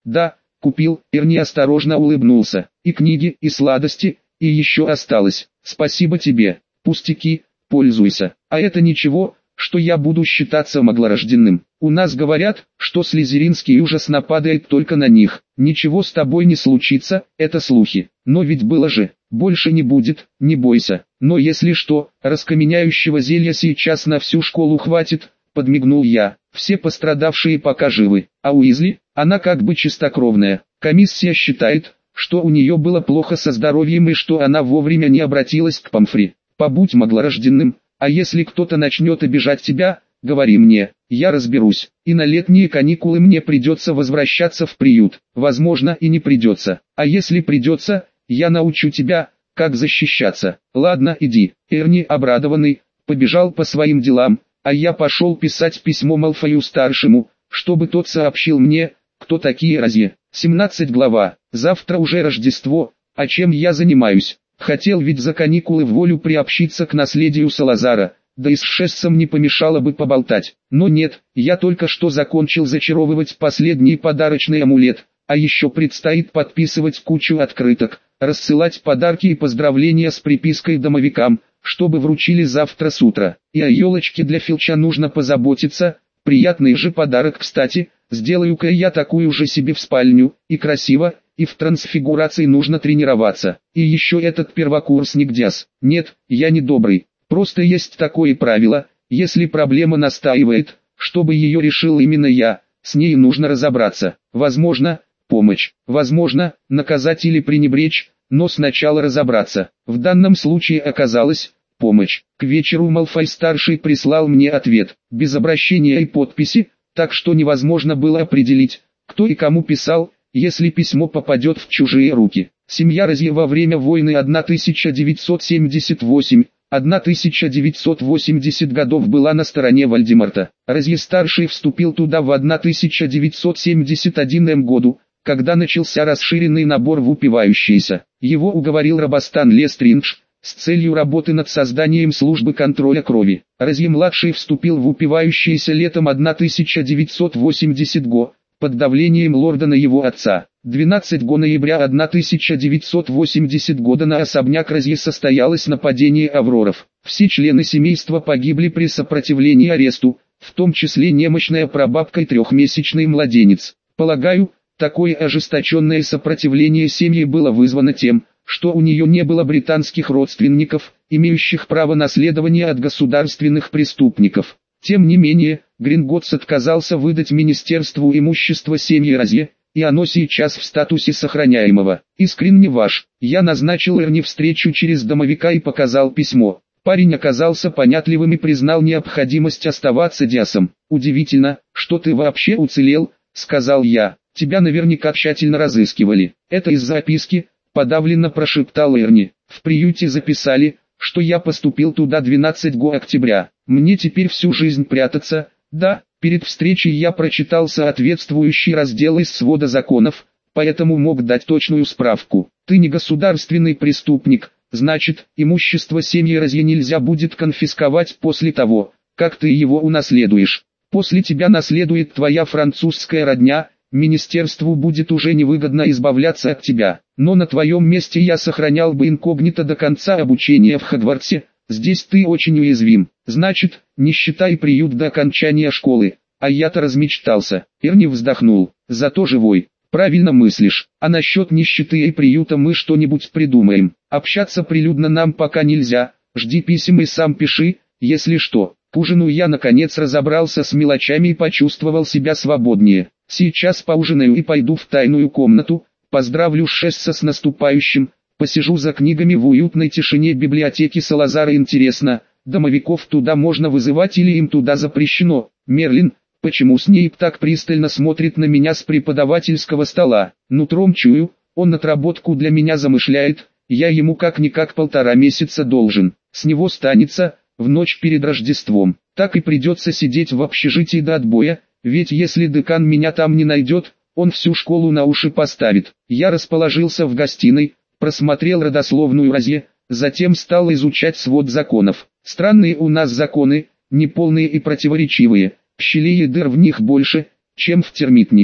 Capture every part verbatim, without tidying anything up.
Да, купил. Эрни осторожно улыбнулся. И книги, и сладости, и еще осталось. Спасибо тебе. Пустяки, пользуйся. А это ничего, что я буду считаться маглорожденным. У нас говорят, что слизеринский ужас нападает только на них. Ничего с тобой не случится, это слухи. Но ведь было же, больше не будет, не бойся. Но если что, раскаменяющего зелья сейчас на всю школу хватит, подмигнул я. Все пострадавшие пока живы. А Уизли, она как бы чистокровная. Комиссия считает, что у нее было плохо со здоровьем и что она вовремя не обратилась к Помфри. Побудь маглорожденным. А если кто-то начнет обижать тебя, говори мне, я разберусь. И на летние каникулы мне придется возвращаться в приют. Возможно, и не придется. А если придется, я научу тебя, как защищаться. Ладно, иди. Эрни, обрадованный, побежал по своим делам, а я пошел писать письмо Малфою-старшему, чтобы тот сообщил мне, кто такие Розье. семнадцатая глава. Завтра уже Рождество, а чем я занимаюсь? Хотел ведь за каникулы в волю приобщиться к наследию Салазара, да и с Шессом не помешало бы поболтать. Но нет, я только что закончил зачаровывать последний подарочный амулет, а еще предстоит подписывать кучу открыток, рассылать подарки и поздравления с припиской домовикам, чтобы вручили завтра с утра. И о елочке для Филча нужно позаботиться, приятный же подарок, кстати, сделаю-ка я такую же себе в спальню, и красиво, и в трансфигурации нужно тренироваться. И еще этот первокурсник Диас. Нет, я не добрый. Просто есть такое правило, если проблема настаивает, чтобы ее решил именно я, с ней нужно разобраться. Возможно, помочь. Возможно, наказать или пренебречь, но сначала разобраться. В данном случае оказалось, помощь. К вечеру Малфой-старший прислал мне ответ, без обращения и подписи, так что невозможно было определить, кто и кому писал, если письмо попадет в чужие руки. Семья Розье во время войны тысяча девятьсот семьдесят восемь — тысяча девятьсот восемьдесят годов была на стороне Вальдемарта. Розье-старший вступил туда в тысяча девятьсот семьдесят первом году, когда начался расширенный набор в упивающиеся. Его уговорил Робостан Лестриндж, с целью работы над созданием службы контроля крови. Розье-младший вступил в упивающиеся летом тысяча девятьсот восьмидесятого года, под давлением лорда на его отца. двенадцатого ноября тысяча девятьсот восьмидесятого года на особняк Розье состоялось нападение авроров. Все члены семейства погибли при сопротивлении аресту, в том числе немощная прабабка и трехмесячный младенец. Полагаю, такое ожесточенное сопротивление семьи было вызвано тем, что у нее не было британских родственников, имеющих право наследования от государственных преступников. Тем не менее, Гринготс отказался выдать министерству имущество семьи Розье, и оно сейчас в статусе сохраняемого. Искренне ваш. Я назначил Эрни встречу через домовика и показал письмо. Парень оказался понятливым и признал необходимость оставаться Диасом. «Удивительно, что ты вообще уцелел», — сказал я. «Тебя наверняка тщательно разыскивали». «Это из записки», — подавленно прошептал Эрни. «В приюте записали, что я поступил туда двенадцатого октября. Мне теперь всю жизнь прятаться». Да, перед встречей я прочитал соответствующий раздел из свода законов, поэтому мог дать точную справку. Ты не государственный преступник, значит, имущество семьи Розье нельзя будет конфисковать после того, как ты его унаследуешь. После тебя наследует твоя французская родня, министерству будет уже невыгодно избавляться от тебя. Но на твоем месте я сохранял бы инкогнито до конца обучения в Хогвартсе. Здесь ты очень уязвим. Значит, не считай приют до окончания школы. А я-то размечтался. Эрни вздохнул. Зато живой. Правильно мыслишь. А насчет нищеты и приюта мы что-нибудь придумаем. Общаться прилюдно нам пока нельзя. Жди писем и сам пиши, если что. К ужину я наконец разобрался с мелочами и почувствовал себя свободнее. Сейчас поужинаю и пойду в тайную комнату. Поздравлю Шесса с наступающим. Посижу за книгами в уютной тишине библиотеки Салазара. Интересно, домовиков туда можно вызывать или им туда запрещено? Мерлин, почему Снейп так пристально смотрит на меня с преподавательского стола? Нутром чую, он отработку для меня замышляет, я ему как-никак полтора месяца должен. С него станется, в ночь перед Рождеством. Так и придется сидеть в общежитии до отбоя, ведь если декан меня там не найдет, он всю школу на уши поставит. Я расположился в гостиной, просмотрел родословную Розье, затем стал изучать свод законов. Странные у нас законы, неполные и противоречивые, щелей и дыр в них больше, чем в термитнике.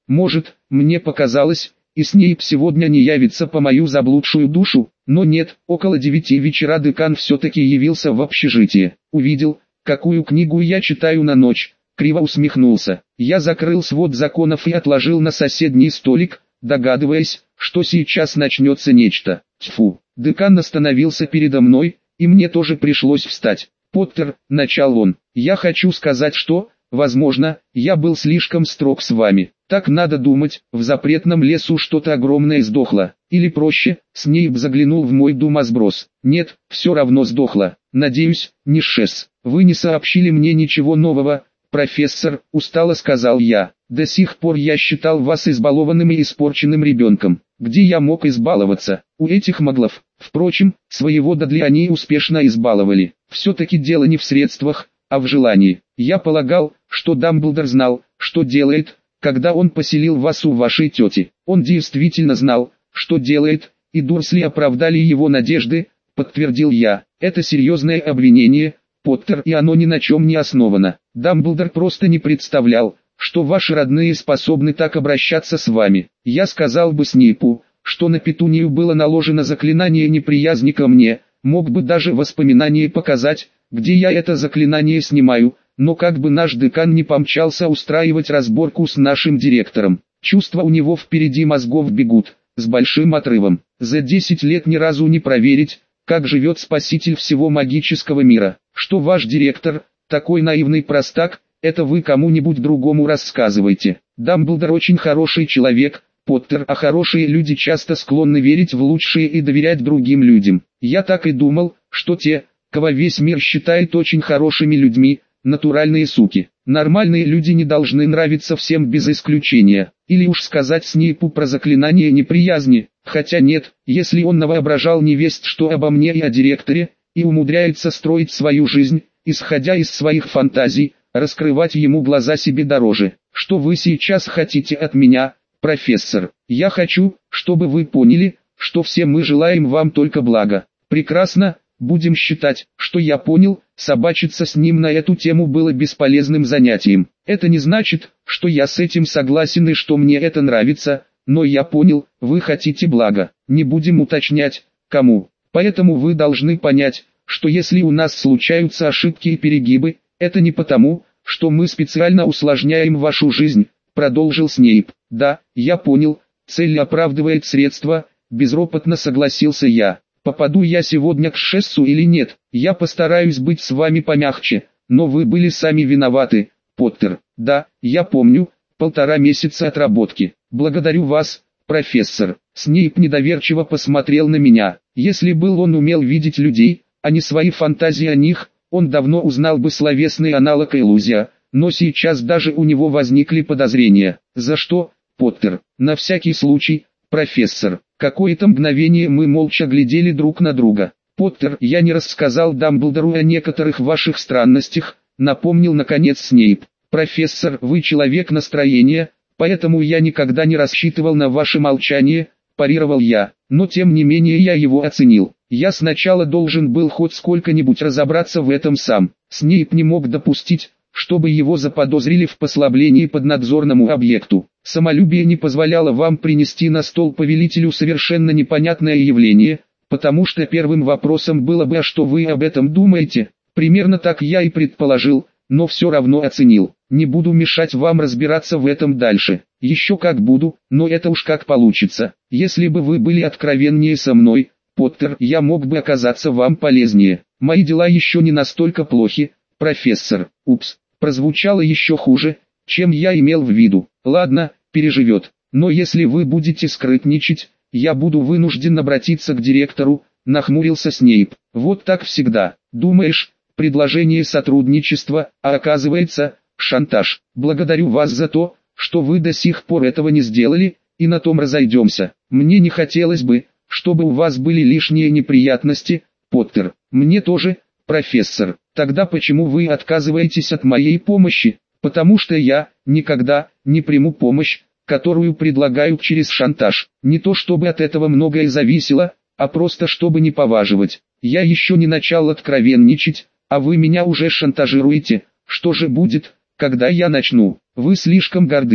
Может, мне показалось, и Снейп сегодня не явится по мою заблудшую душу, но нет, около девяти вечера декан все-таки явился в общежитие. Увидел, какую книгу я читаю на ночь, криво усмехнулся. Я закрыл свод законов и отложил на соседний столик, догадываясь, что сейчас начнется нечто. Тьфу, декан остановился передо мной, и мне тоже пришлось встать. «Поттер», — начал он, — «я хочу сказать, что, возможно, я был слишком строг с вами. Так надо думать, в запретном лесу что-то огромное сдохло. Или проще, Снейп заглянул в мой думосброс. Нет, все равно сдохло. Надеюсь, не Шесс. Вы не сообщили мне ничего нового, профессор», — устало сказал я. «До сих пор я считал вас избалованным и испорченным ребенком. Где я мог избаловаться? У этих маглов. Впрочем, своего Дадли они успешно избаловали. Все-таки дело не в средствах, а в желании. Я полагал, что Дамблдор знал, что делает, когда он поселил вас у вашей тети. Он действительно знал, что делает, и Дурсли оправдали его надежды», — подтвердил я. «Это серьезное обвинение, Поттер, и оно ни на чем не основано. Дамблдор просто не представлял, что ваши родные способны так обращаться с вами. Я сказал бы Снейпу, что на Петунию было наложено заклинание неприязни ко мне, мог бы даже воспоминания показать, где я это заклинание снимаю, но как бы наш декан не помчался устраивать разборку с нашим директором. Чувства у него впереди мозгов бегут, с большим отрывом. За десять лет ни разу не проверить, как живет спаситель всего магического мира. Что ваш директор, такой наивный простак, это вы кому-нибудь другому рассказывайте. Дамблдор очень хороший человек, Поттер, а хорошие люди часто склонны верить в лучшее и доверять другим людям. Я так и думал, что те, кого весь мир считает очень хорошими людьми, натуральные суки. Нормальные люди не должны нравиться всем без исключения. Или уж сказать Снейпу про заклинание неприязни, хотя нет, если он навоображал невесть что обо мне и о директоре, и умудряется строить свою жизнь, исходя из своих фантазий, раскрывать ему глаза себе дороже. Что вы сейчас хотите от меня, профессор? Я хочу, чтобы вы поняли, что все мы желаем вам только блага. Прекрасно, будем считать, что я понял, собачиться с ним на эту тему было бесполезным занятием. Это не значит, что я с этим согласен и что мне это нравится, но я понял, вы хотите блага. Не будем уточнять, кому. Поэтому вы должны понять, что если у нас случаются ошибки и перегибы, это не потому, что мы специально усложняем вашу жизнь, продолжил Снейп. Да, я понял, цель оправдывает средства, безропотно согласился я. Попаду я сегодня к Шессу или нет, я постараюсь быть с вами помягче, но вы были сами виноваты, Поттер. Да, я помню, полтора месяца отработки. Благодарю вас, профессор. Снейп недоверчиво посмотрел на меня. Если был он умел видеть людей, а не свои фантазии о них, он давно узнал бы словесный аналог иллюзия, но сейчас даже у него возникли подозрения. За что, Поттер? На всякий случай, профессор. Какое-то мгновение мы молча глядели друг на друга. Поттер, я не рассказал Дамблдору о некоторых ваших странностях, напомнил наконец Снейп. Профессор, вы человек настроения, поэтому я никогда не рассчитывал на ваше молчание, парировал я, но тем не менее я его оценил. Я сначала должен был хоть сколько-нибудь разобраться в этом сам. Снейп не мог допустить, чтобы его заподозрили в послаблении поднадзорному объекту. Самолюбие не позволяло вам принести на стол повелителю совершенно непонятное явление, потому что первым вопросом было бы, а что вы об этом думаете? Примерно так я и предположил, но все равно оценил. Не буду мешать вам разбираться в этом дальше. Еще как буду, но это уж как получится. Если бы вы были откровеннее со мной, Поттер, я мог бы оказаться вам полезнее. Мои дела еще не настолько плохи, профессор. Упс, прозвучало еще хуже, чем я имел в виду. Ладно, переживет. Но если вы будете скрытничать, я буду вынужден обратиться к директору, нахмурился Снейп. Вот так всегда. Думаешь, предложение сотрудничества, а оказывается, шантаж. Благодарю вас за то, что вы до сих пор этого не сделали, и на том разойдемся. Мне не хотелось бы, чтобы у вас были лишние неприятности, Поттер. Мне тоже, профессор. Тогда почему вы отказываетесь от моей помощи? Потому что я никогда не приму помощь, которую предлагают через шантаж. Не то чтобы от этого многое зависело, а просто чтобы не поваживать. Я еще не начал откровенничать, а вы меня уже шантажируете. Что же будет, когда я начну? Вы слишком горды,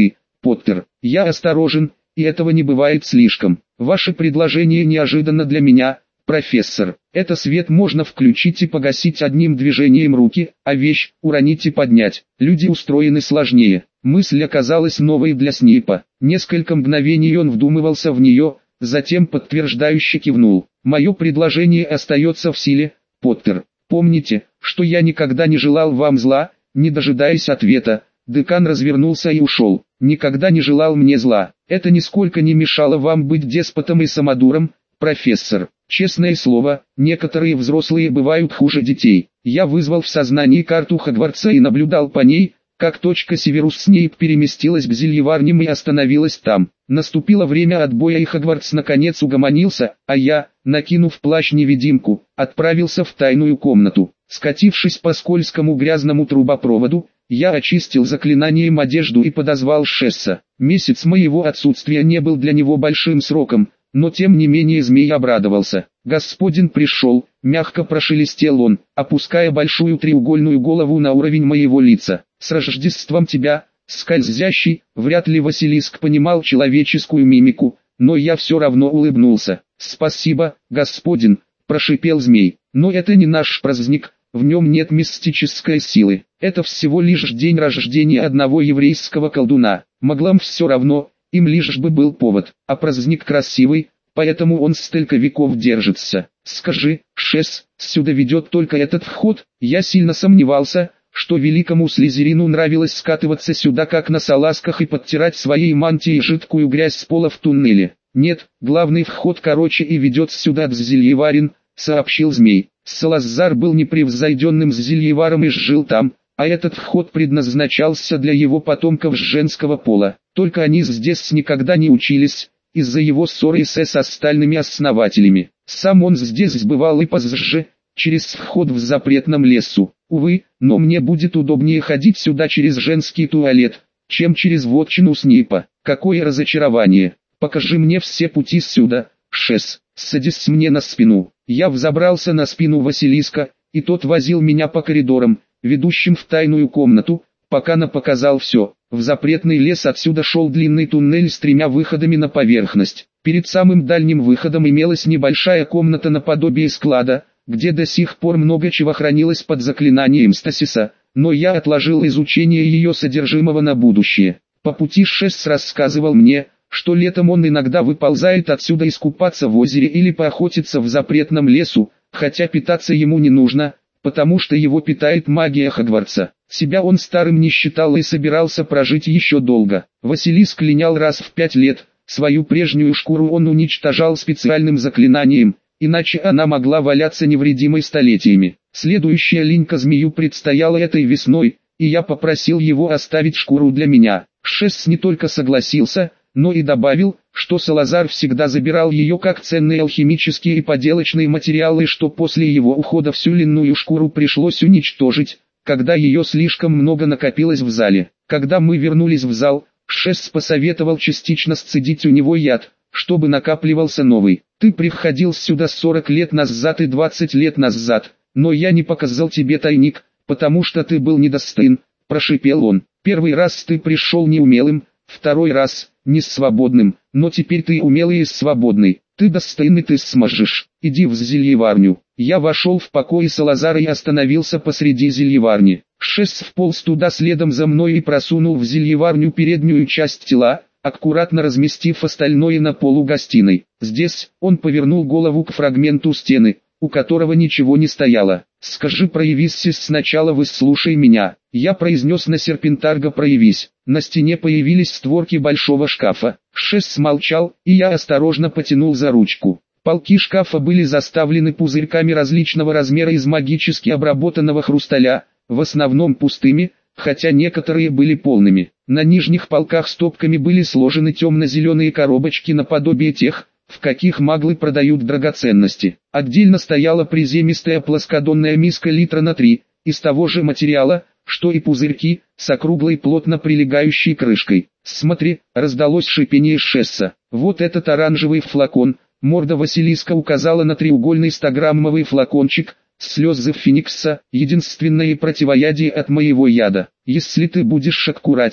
Поттер. Я осторожен, и этого не бывает слишком. Ваше предложение неожиданно для меня, профессор. Это свет можно включить и погасить одним движением руки, а вещь уронить и поднять. Люди устроены сложнее. Мысль оказалась новой для Снейпа. Несколько мгновений он вдумывался в нее, затем подтверждающе кивнул. Мое предложение остается в силе, Поттер. Помните, что я никогда не желал вам зла. Не дожидаясь ответа, декан развернулся и ушел. Никогда не желал мне зла. Это нисколько не мешало вам быть деспотом и самодуром, профессор. Честное слово, некоторые взрослые бывают хуже детей. Я вызвал в сознании карту Хогвартса и наблюдал по ней, как точка Северус Снейп переместилась к зельеварням и остановилась там. Наступило время отбоя, и Хогвартс наконец угомонился, а я, накинув плащ-невидимку, отправился в тайную комнату. Скатившись по скользкому грязному трубопроводу, я очистил заклинанием одежду и подозвал Шесса. Месяц моего отсутствия не был для него большим сроком, но тем не менее змей обрадовался. «Господин пришел», — мягко прошелестел он, опуская большую треугольную голову на уровень моего лица. «С Рождеством тебя, скользящий!» Вряд ли Василиск понимал человеческую мимику, но я все равно улыбнулся. «Спасибо, господин», — прошипел змей. «Но это не наш праздник, в нем нет мистической силы. Это всего лишь день рождения одного еврейского колдуна. Моглам все равно, им лишь бы был повод, а праздник красивый, поэтому он столько веков держится. Скажи, Шесс, сюда ведет только этот вход?» Я сильно сомневался, что великому Слизерину нравилось скатываться сюда как на салазках и подтирать своей мантией жидкую грязь с пола в туннеле. «Нет, главный вход короче и ведет сюда к зельеварен», — сообщил змей. Салазар был непревзойденным зельеваром и жил там, а этот вход предназначался для его потомков с женского пола. Только они здесь никогда не учились, из-за его ссоры с остальными основателями. Сам он здесь бывал и позже, через вход в запретном лесу. Увы, но мне будет удобнее ходить сюда через женский туалет, чем через вотчину Снейпа. Какое разочарование! Покажи мне все пути сюда, Шесс. Садись мне на спину. Я взобрался на спину Василиска, и тот возил меня по коридорам, ведущим в тайную комнату, пока не показал все. В запретный лес отсюда шел длинный туннель с тремя выходами на поверхность. Перед самым дальним выходом имелась небольшая комната наподобие склада, где до сих пор много чего хранилось под заклинанием стасиса, но я отложил изучение ее содержимого на будущее. По пути Шесс рассказывал мне, что летом он иногда выползает отсюда искупаться в озере или поохотиться в запретном лесу, хотя питаться ему не нужно, потому что его питает магия Хогвартса. Себя он старым не считал и собирался прожить еще долго. Василиск линял раз в пять лет, свою прежнюю шкуру он уничтожал специальным заклинанием, иначе она могла валяться невредимой столетиями. Следующая линька змею предстояла этой весной, и я попросил его оставить шкуру для меня. Шесс не только согласился, но и добавил, что Салазар всегда забирал ее как ценные алхимические и поделочные материалы, что после его ухода всю льняную шкуру пришлось уничтожить, когда ее слишком много накопилось в зале. Когда мы вернулись в зал, Шесс посоветовал частично сцедить у него яд, чтобы накапливался новый. «Ты приходил сюда сорок лет назад и двадцать лет назад, но я не показал тебе тайник, потому что ты был недостоин», – прошипел он. «Первый раз ты пришел неумелым, второй раз – не свободным, но теперь ты умелый и свободный. Ты достойный, ты сможешь. Иди в зельеварню». Я вошел в покой Салазара и остановился посреди зельеварни. Шесс вполз туда следом за мной и просунул в зельеварню переднюю часть тела, аккуратно разместив остальное на полу гостиной. Здесь он повернул голову к фрагменту стены, у которого ничего не стояло. «Скажи, проявись, сначала выслушай меня». Я произнес на серпентарго «проявись». На стене появились створки большого шкафа. Шесс молчал, и я осторожно потянул за ручку. Полки шкафа были заставлены пузырьками различного размера из магически обработанного хрусталя, в основном пустыми, хотя некоторые были полными. На нижних полках стопками были сложены темно-зеленые коробочки наподобие тех, в каких маглы продают драгоценности. Отдельно стояла приземистая плоскодонная миска литра на три, из того же материала, что и пузырьки, с округлой плотно прилегающей крышкой. «Смотри», — раздалось шипение Шесса. «Вот этот оранжевый флакон», — морда Василиска указала на треугольный стограммовый флакончик, «слезы Феникса, единственное противоядие от моего яда. Если ты будешь аккуратен,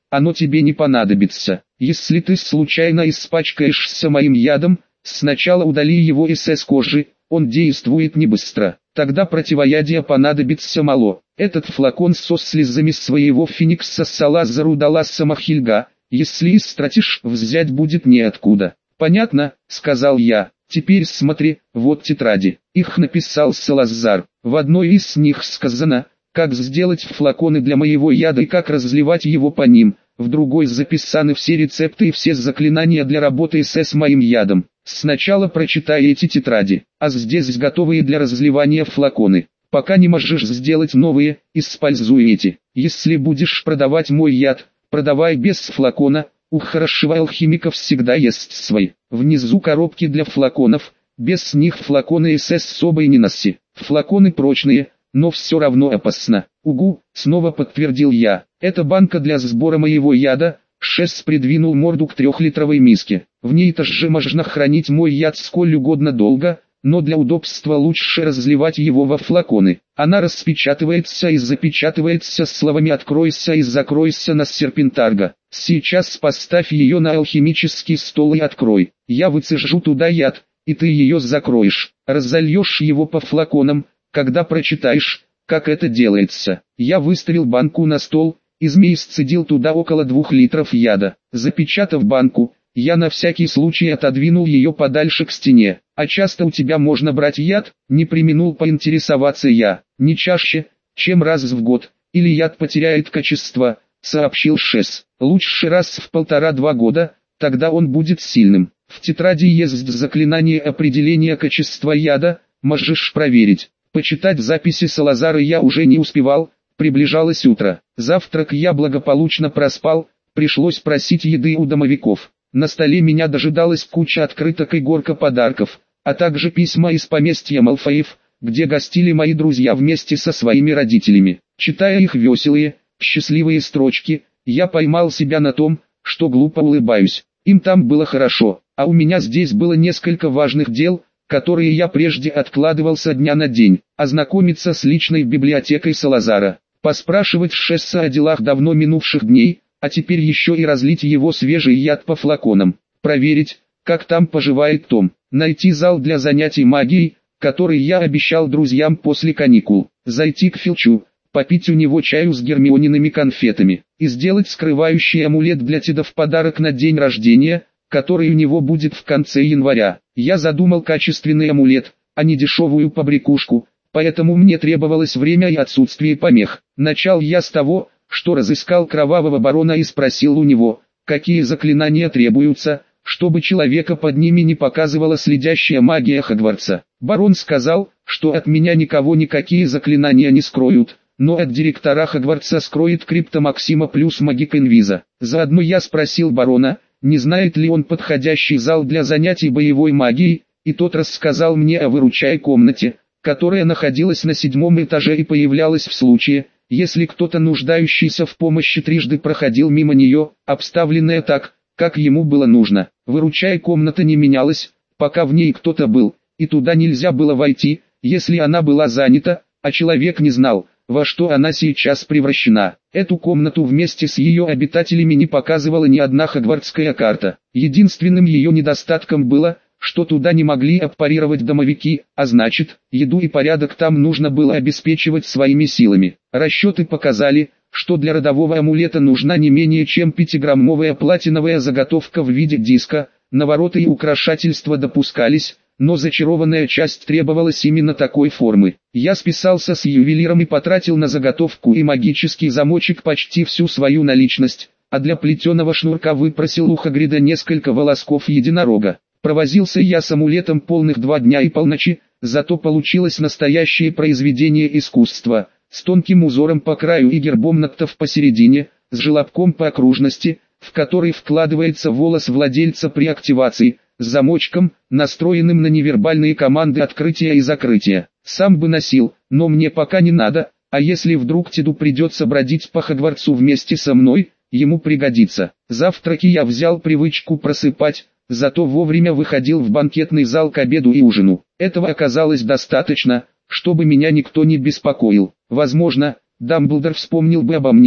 оно тебе не понадобится. Если ты случайно испачкаешься моим ядом, сначала удали его из с кожи, он действует не быстро. Тогда противоядия понадобится мало. Этот флакон со слезами своего феникса Салазару дала сама Хильга. Если истратишь, взять будет неоткуда. Понятно, сказал я. Теперь смотри, вот тетради. Их написал Салазар. В одной из них сказано, как сделать флаконы для моего яда и как разливать его по ним. В другой записаны все рецепты и все заклинания для работы с моим ядом. Сначала прочитай эти тетради, а здесь готовые для разливания флаконы. Пока не можешь сделать новые, используй эти. Если будешь продавать мой яд, продавай без флакона. У хорошего алхимика всегда есть свой. Внизу коробки для флаконов, без них флаконы с собой не носи. Флаконы прочные, но все равно опасно. Угу, снова подтвердил я. Это банка для сбора моего яда. Шесс придвинул морду к трехлитровой миске. В ней тоже можно хранить мой яд сколь угодно долго, но для удобства лучше разливать его во флаконы. Она распечатывается и запечатывается словами «откройся» и «закройся» на серпентарго. Сейчас поставь ее на алхимический стол и открой. Я выцежу туда яд, и ты ее закроешь. Разольешь его по флаконам, когда прочитаешь, как это делается. Я выставил банку на стол, и змей сцедил туда около двух литров яда. Запечатав банку, я на всякий случай отодвинул ее подальше к стене. «А часто у тебя можно брать яд?» — не преминул поинтересоваться я. «Не чаще, чем раз в год, или яд потеряет качество», — сообщил Шесс. «Лучше раз в полтора-два года, тогда он будет сильным. В тетради есть заклинание определения качества яда, можешь проверить». Почитать записи Салазара я уже не успевал, приближалось утро. Завтрак я благополучно проспал, пришлось просить еды у домовиков. На столе меня дожидалась куча открыток и горка подарков, а также письма из поместья Малфоев, где гостили мои друзья вместе со своими родителями. Читая их веселые, счастливые строчки, я поймал себя на том, что глупо улыбаюсь. Им там было хорошо, а у меня здесь было несколько важных дел, которые я прежде откладывал со дня на день. Ознакомиться с личной библиотекой Салазара, поспрашивать Шесса о делах давно минувших дней, а теперь еще и разлить его свежий яд по флаконам, проверить, как там поживает Том, найти зал для занятий магией, который я обещал друзьям после каникул, зайти к Филчу, попить у него чаю с Гермиониными конфетами, и сделать скрывающий амулет для Теда в подарок на день рождения, который у него будет в конце января. Я задумал качественный амулет, а не дешевую побрякушку, поэтому мне требовалось время и отсутствие помех. Начал я с того, что разыскал кровавого барона и спросил у него, какие заклинания требуются, чтобы человека под ними не показывала следящая магия Хогвартса. Барон сказал, что от меня никого никакие заклинания не скроют, но от директора Хогвартса скроет крипто Максима плюс магик инвиза. Заодно я спросил барона, не знает ли он подходящий зал для занятий боевой магией, и тот рассказал мне о выручай комнате, которая находилась на седьмом этаже и появлялась в случае, если кто-то нуждающийся в помощи трижды проходил мимо нее, обставленная так, как ему было нужно. Выручай комната не менялась, пока в ней кто-то был, и туда нельзя было войти, если она была занята, а человек не знал, во что она сейчас превращена. Эту комнату вместе с ее обитателями не показывала ни одна хогвартская карта. Единственным ее недостатком было, что туда не могли аппарировать домовики, а значит, еду и порядок там нужно было обеспечивать своими силами. Расчеты показали, что для родового амулета нужна не менее чем пятиграммовая платиновая заготовка в виде диска, навороты и украшательства допускались, но зачарованная часть требовалась именно такой формы. Я списался с ювелиром и потратил на заготовку и магический замочек почти всю свою наличность, а для плетеного шнурка выпросил у Хагрида несколько волосков единорога. Провозился я с амулетом полных два дня и полночи, зато получилось настоящее произведение искусства, с тонким узором по краю и гербом ногтов посередине, с желобком по окружности, в который вкладывается волос владельца при активации, с замочком, настроенным на невербальные команды открытия и закрытия. Сам бы носил, но мне пока не надо, а если вдруг Теду придется бродить по Хогвартсу вместе со мной, ему пригодится. Завтраки я взял привычку просыпать, зато вовремя выходил в банкетный зал к обеду и ужину. Этого оказалось достаточно, чтобы меня никто не беспокоил. Возможно, Дамблдор вспомнил бы обо мне,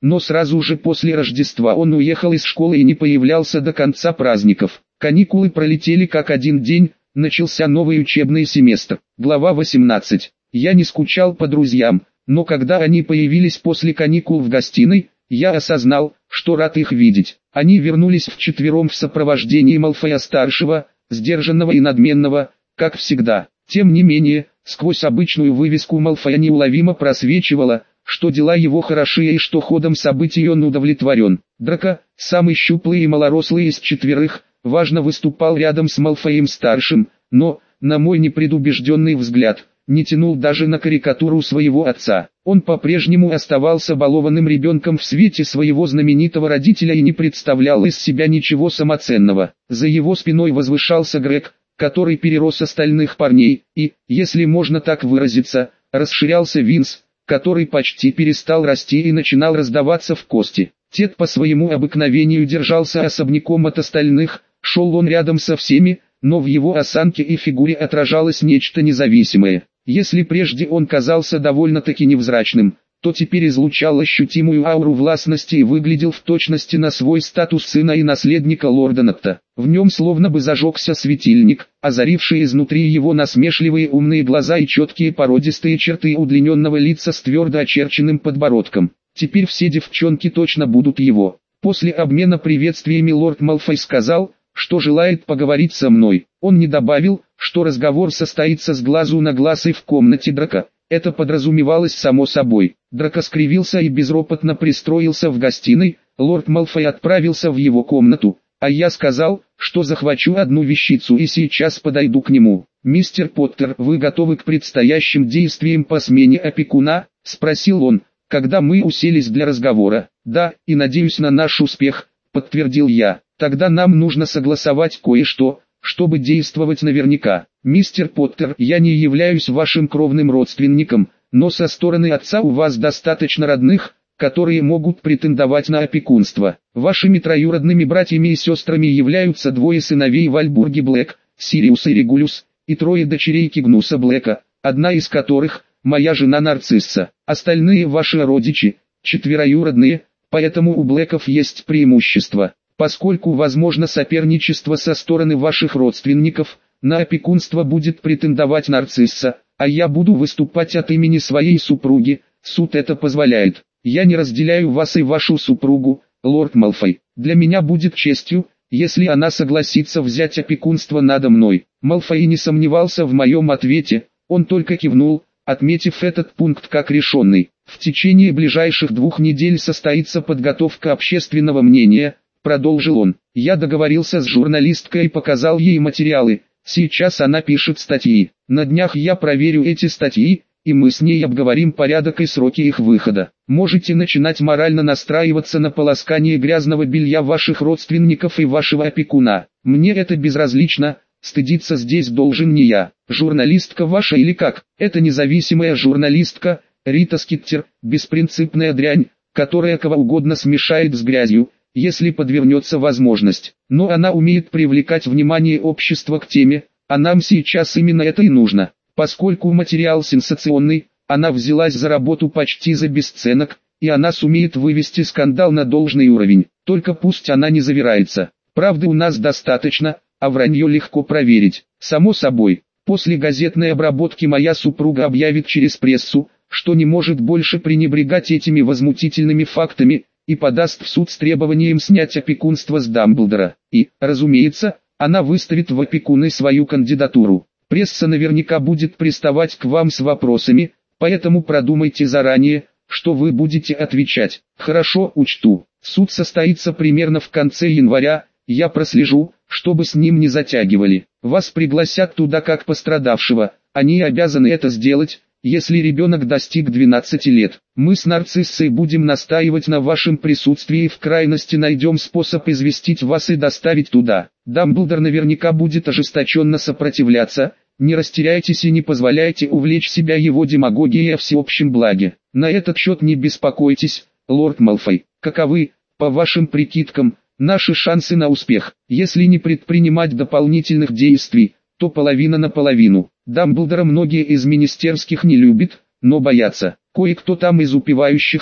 но сразу же после Рождества он уехал из школы и не появлялся до конца праздников. Каникулы пролетели как один день, начался новый учебный семестр. Глава восемнадцать. Я не скучал по друзьям, но когда они появились после каникул в гостиной, я осознал, что рад их видеть. Они вернулись вчетвером в сопровождении Малфоя-старшего, сдержанного и надменного, как всегда. Тем не менее, сквозь обычную вывеску Малфоя неуловимо просвечивало, что дела его хороши и что ходом событий он удовлетворен. Драко, самый щуплый и малорослый из четверых, важно выступал рядом с Малфоем-старшим, но, на мой непредубежденный взгляд, не тянул даже на карикатуру своего отца. Он по-прежнему оставался балованным ребенком в свете своего знаменитого родителя и не представлял из себя ничего самоценного. За его спиной возвышался Грег, который перерос остальных парней, и, если можно так выразиться, расширялся Винс, который почти перестал расти и начинал раздаваться в кости. Тед по своему обыкновению держался особняком от остальных, шел он рядом со всеми, но в его осанке и фигуре отражалось нечто независимое. Если прежде он казался довольно-таки невзрачным, то теперь излучал ощутимую ауру властности и выглядел в точности на свой статус сына и наследника лорда Нокта. В нем словно бы зажегся светильник, озаривший изнутри его насмешливые умные глаза и четкие породистые черты удлиненного лица с твердо очерченным подбородком. Теперь все девчонки точно будут его. После обмена приветствиями лорд Малфой сказал, что желает поговорить со мной. Он не добавил, что разговор состоится с глазу на глаз и в комнате Драко. Это подразумевалось само собой. Драко скривился и безропотно пристроился в гостиной. Лорд Малфой отправился в его комнату, а я сказал, что захвачу одну вещицу и сейчас подойду к нему. «Мистер Поттер, вы готовы к предстоящим действиям по смене опекуна?» – спросил он, когда мы уселись для разговора. «Да, и надеюсь на наш успех», – подтвердил я. «Тогда нам нужно согласовать кое-что, чтобы действовать наверняка. Мистер Поттер, я не являюсь вашим кровным родственником, но со стороны отца у вас достаточно родных, которые могут претендовать на опекунство. Вашими троюродными братьями и сестрами являются двое сыновей Вальбурги Блэк, Сириус и Регулюс, и трое дочерей Кигнуса Блэка, одна из которых – моя жена Нарцисса. Остальные ваши родичи, четвероюродные, поэтому у Блэков есть преимущество. Поскольку возможно соперничество со стороны ваших родственников, на опекунство будет претендовать Нарцисса, а я буду выступать от имени своей супруги, суд это позволяет. Я не разделяю вас и вашу супругу, лорд Малфой. Для меня будет честью, если она согласится взять опекунство надо мной». Малфой не сомневался в моем ответе, он только кивнул, отметив этот пункт как решенный. «В течение ближайших двух недель состоится подготовка общественного мнения», продолжил он. «Я договорился с журналисткой и показал ей материалы, сейчас она пишет статьи. На днях я проверю эти статьи, и мы с ней обговорим порядок и сроки их выхода. Можете начинать морально настраиваться на полоскание грязного белья ваших родственников и вашего опекуна. Мне это безразлично, стыдиться здесь должен не я. Журналистка ваша или как? Это независимая журналистка, Рита Скиттер, беспринципная дрянь, которая кого угодно смешает с грязью, если подвернется возможность. Но она умеет привлекать внимание общества к теме, а нам сейчас именно это и нужно. Поскольку материал сенсационный, она взялась за работу почти за бесценок, и она сумеет вывести скандал на должный уровень. Только пусть она не завирается. Правды у нас достаточно, а вранье легко проверить. Само собой, после газетной обработки моя супруга объявит через прессу, что не может больше пренебрегать этими возмутительными фактами, и подаст в суд с требованием снять опекунство с Дамблдора. И, разумеется, она выставит в опекуны свою кандидатуру. Пресса наверняка будет приставать к вам с вопросами, поэтому продумайте заранее, что вы будете отвечать. Хорошо, учту. Суд состоится примерно в конце января, я прослежу, чтобы с ним не затягивали. Вас пригласят туда как пострадавшего, они обязаны это сделать, если ребенок достиг двенадцати лет. Мы с Нарциссой будем настаивать на вашем присутствии и в крайности найдем способ известить вас и доставить туда. Дамблдор наверняка будет ожесточенно сопротивляться, не растеряйтесь и не позволяйте увлечь себя его демагогией о всеобщем благе. На этот счет не беспокойтесь, лорд Малфой. Каковы, по вашим прикидкам, наши шансы на успех? Если не предпринимать дополнительных действий, то половина на половину. Дамблдора многие из министерских не любят, но боятся. Кое-кто там из упивающихся,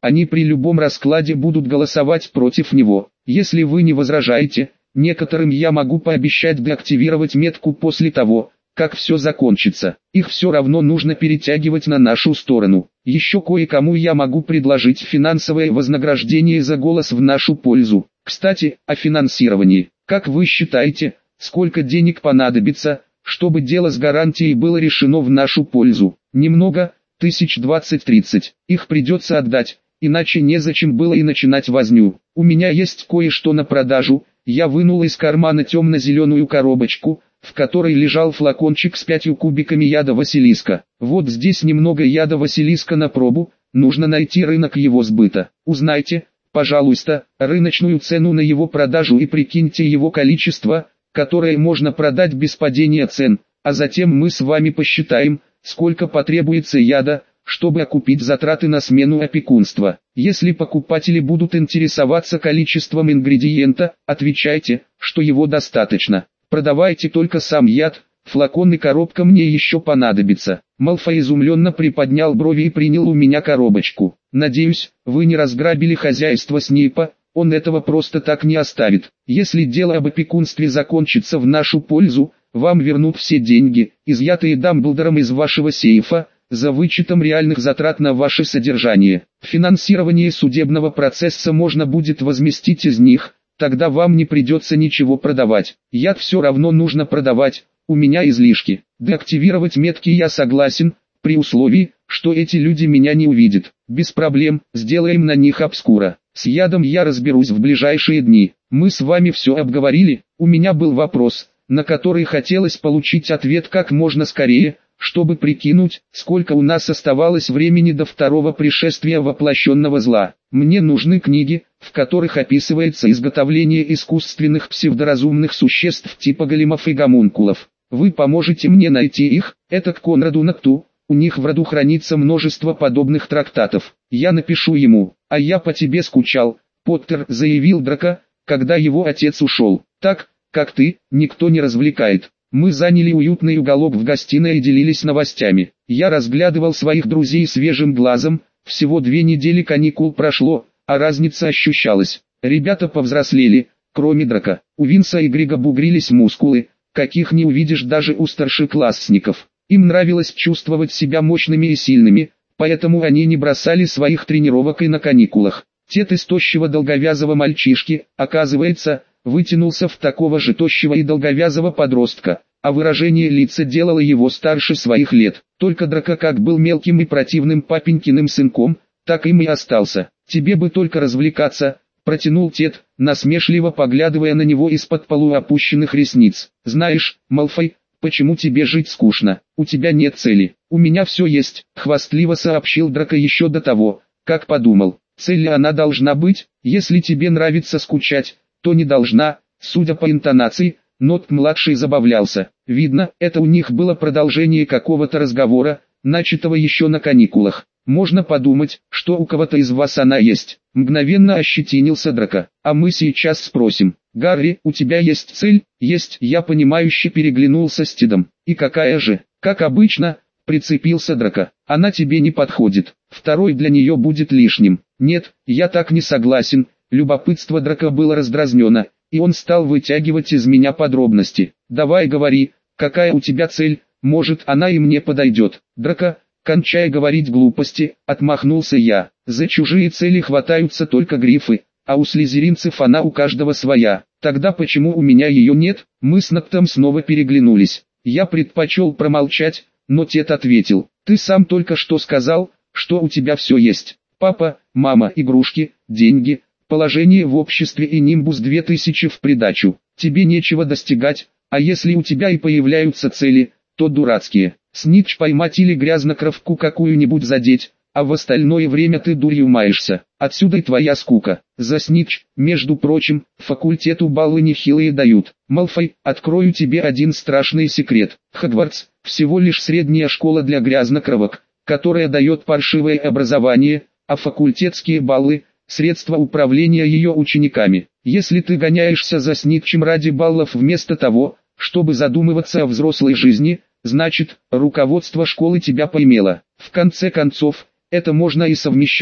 они при любом раскладе будут голосовать против него. Если вы не возражаете, некоторым я могу пообещать деактивировать метку после того, как все закончится. Их все равно нужно перетягивать на нашу сторону. Еще кое-кому я могу предложить финансовое вознаграждение за голос в нашу пользу. Кстати, о финансировании. Как вы считаете, сколько денег понадобится, чтобы дело с гарантией было решено в нашу пользу? Немного, тысяч двадцать-тридцать. Их придется отдать, иначе незачем было и начинать возню. У меня есть кое-что на продажу. Я вынул из кармана темно-зеленую коробочку, в которой лежал флакончик с пятью кубиками яда Василиска. Вот здесь немного яда Василиска на пробу, нужно найти рынок его сбыта. Узнайте, пожалуйста, рыночную цену на его продажу и прикиньте его количество, которое можно продать без падения цен, а затем мы с вами посчитаем, сколько потребуется яда, чтобы окупить затраты на смену опекунства. Если покупатели будут интересоваться количеством ингредиента, отвечайте, что его достаточно. Продавайте только сам яд, флакон и коробка мне еще понадобится. Малфой изумленно приподнял брови и принял у меня коробочку. Надеюсь, вы не разграбили хозяйство Снейпа, он этого просто так не оставит. Если дело об опекунстве закончится в нашу пользу, вам вернут все деньги, изъятые Дамблдором из вашего сейфа, за вычетом реальных затрат на ваше содержание. Финансирование судебного процесса можно будет возместить из них. Тогда вам не придется ничего продавать. Яд все равно нужно продавать, у меня излишки. Деактивировать метки я согласен, при условии, что эти люди меня не увидят. Без проблем, сделаем на них обскура. С ядом я разберусь в ближайшие дни. Мы с вами все обговорили. У меня был вопрос, на который хотелось получить ответ как можно скорее, чтобы прикинуть, сколько у нас оставалось времени до второго пришествия воплощенного зла. Мне нужны книги, в которых описывается изготовление искусственных псевдоразумных существ типа големов и гомункулов. Вы поможете мне найти их? Это к Конраду Накту, у них в роду хранится множество подобных трактатов. Я напишу ему, а я по тебе скучал, Поттер, заявил Драко, когда его отец ушел. Так, как ты, никто не развлекает. Мы заняли уютный уголок в гостиной и делились новостями. Я разглядывал своих друзей свежим глазом, всего две недели каникул прошло, а разница ощущалась. Ребята повзрослели, кроме Драко. У Винса и Грига бугрились мускулы, каких не увидишь даже у старшеклассников. Им нравилось чувствовать себя мощными и сильными, поэтому они не бросали своих тренировок и на каникулах. Тед из тощего долговязого мальчишки, оказывается, вытянулся в такого же тощего и долговязого подростка, а выражение лица делало его старше своих лет. Только Драко как был мелким и противным папенькиным сынком, так им и остался. «Тебе бы только развлекаться», — протянул Тед, насмешливо поглядывая на него из-под полуопущенных ресниц. «Знаешь, Малфой, почему тебе жить скучно? У тебя нет цели». «У меня все есть», — хвастливо сообщил Драко еще до того, как подумал. «Цель она должна быть, если тебе нравится скучать, то не должна». Судя по интонации, Нот-младший забавлялся. Видно, это у них было продолжение какого-то разговора, начатого еще на каникулах. «Можно подумать, что у кого-то из вас она есть», — мгновенно ощетинился Драко. «А мы сейчас спросим. Гарри, у тебя есть цель?» «Есть», — я понимающе переглянулся с Тедом. «И какая же?» «Как обычно», — прицепился Драко. «Она тебе не подходит. Второй для нее будет лишним». «Нет, я так не согласен». Любопытство Драко было раздразнено, и он стал вытягивать из меня подробности. «Давай говори, какая у тебя цель, может она и мне подойдет». «Драко, кончай говорить глупости», — отмахнулся я. «За чужие цели хватаются только грифы, а у слизеринцев она у каждого своя. Тогда почему у меня ее нет?» Мы с Ноктом снова переглянулись. Я предпочел промолчать, но Тед ответил. «Ты сам только что сказал, что у тебя все есть. Папа, мама, игрушки, деньги, положение в обществе и Нимбус две тысячи в придачу. Тебе нечего достигать, а если у тебя и появляются цели, то дурацкие. Снитч поймать или грязнокровку какую-нибудь задеть, а в остальное время ты дурью маешься. Отсюда и твоя скука. За Снитч, между прочим, факультету баллы нехилые дают. Малфой, открою тебе один страшный секрет. Хогвартс – всего лишь средняя школа для грязнокровок, которая дает паршивое образование, а факультетские баллы – средства управления ее учениками. Если ты гоняешься за Снитчем ради баллов вместо того, чтобы задумываться о взрослой жизни, значит, руководство школы тебя поймело. В конце концов, это можно и совмещать,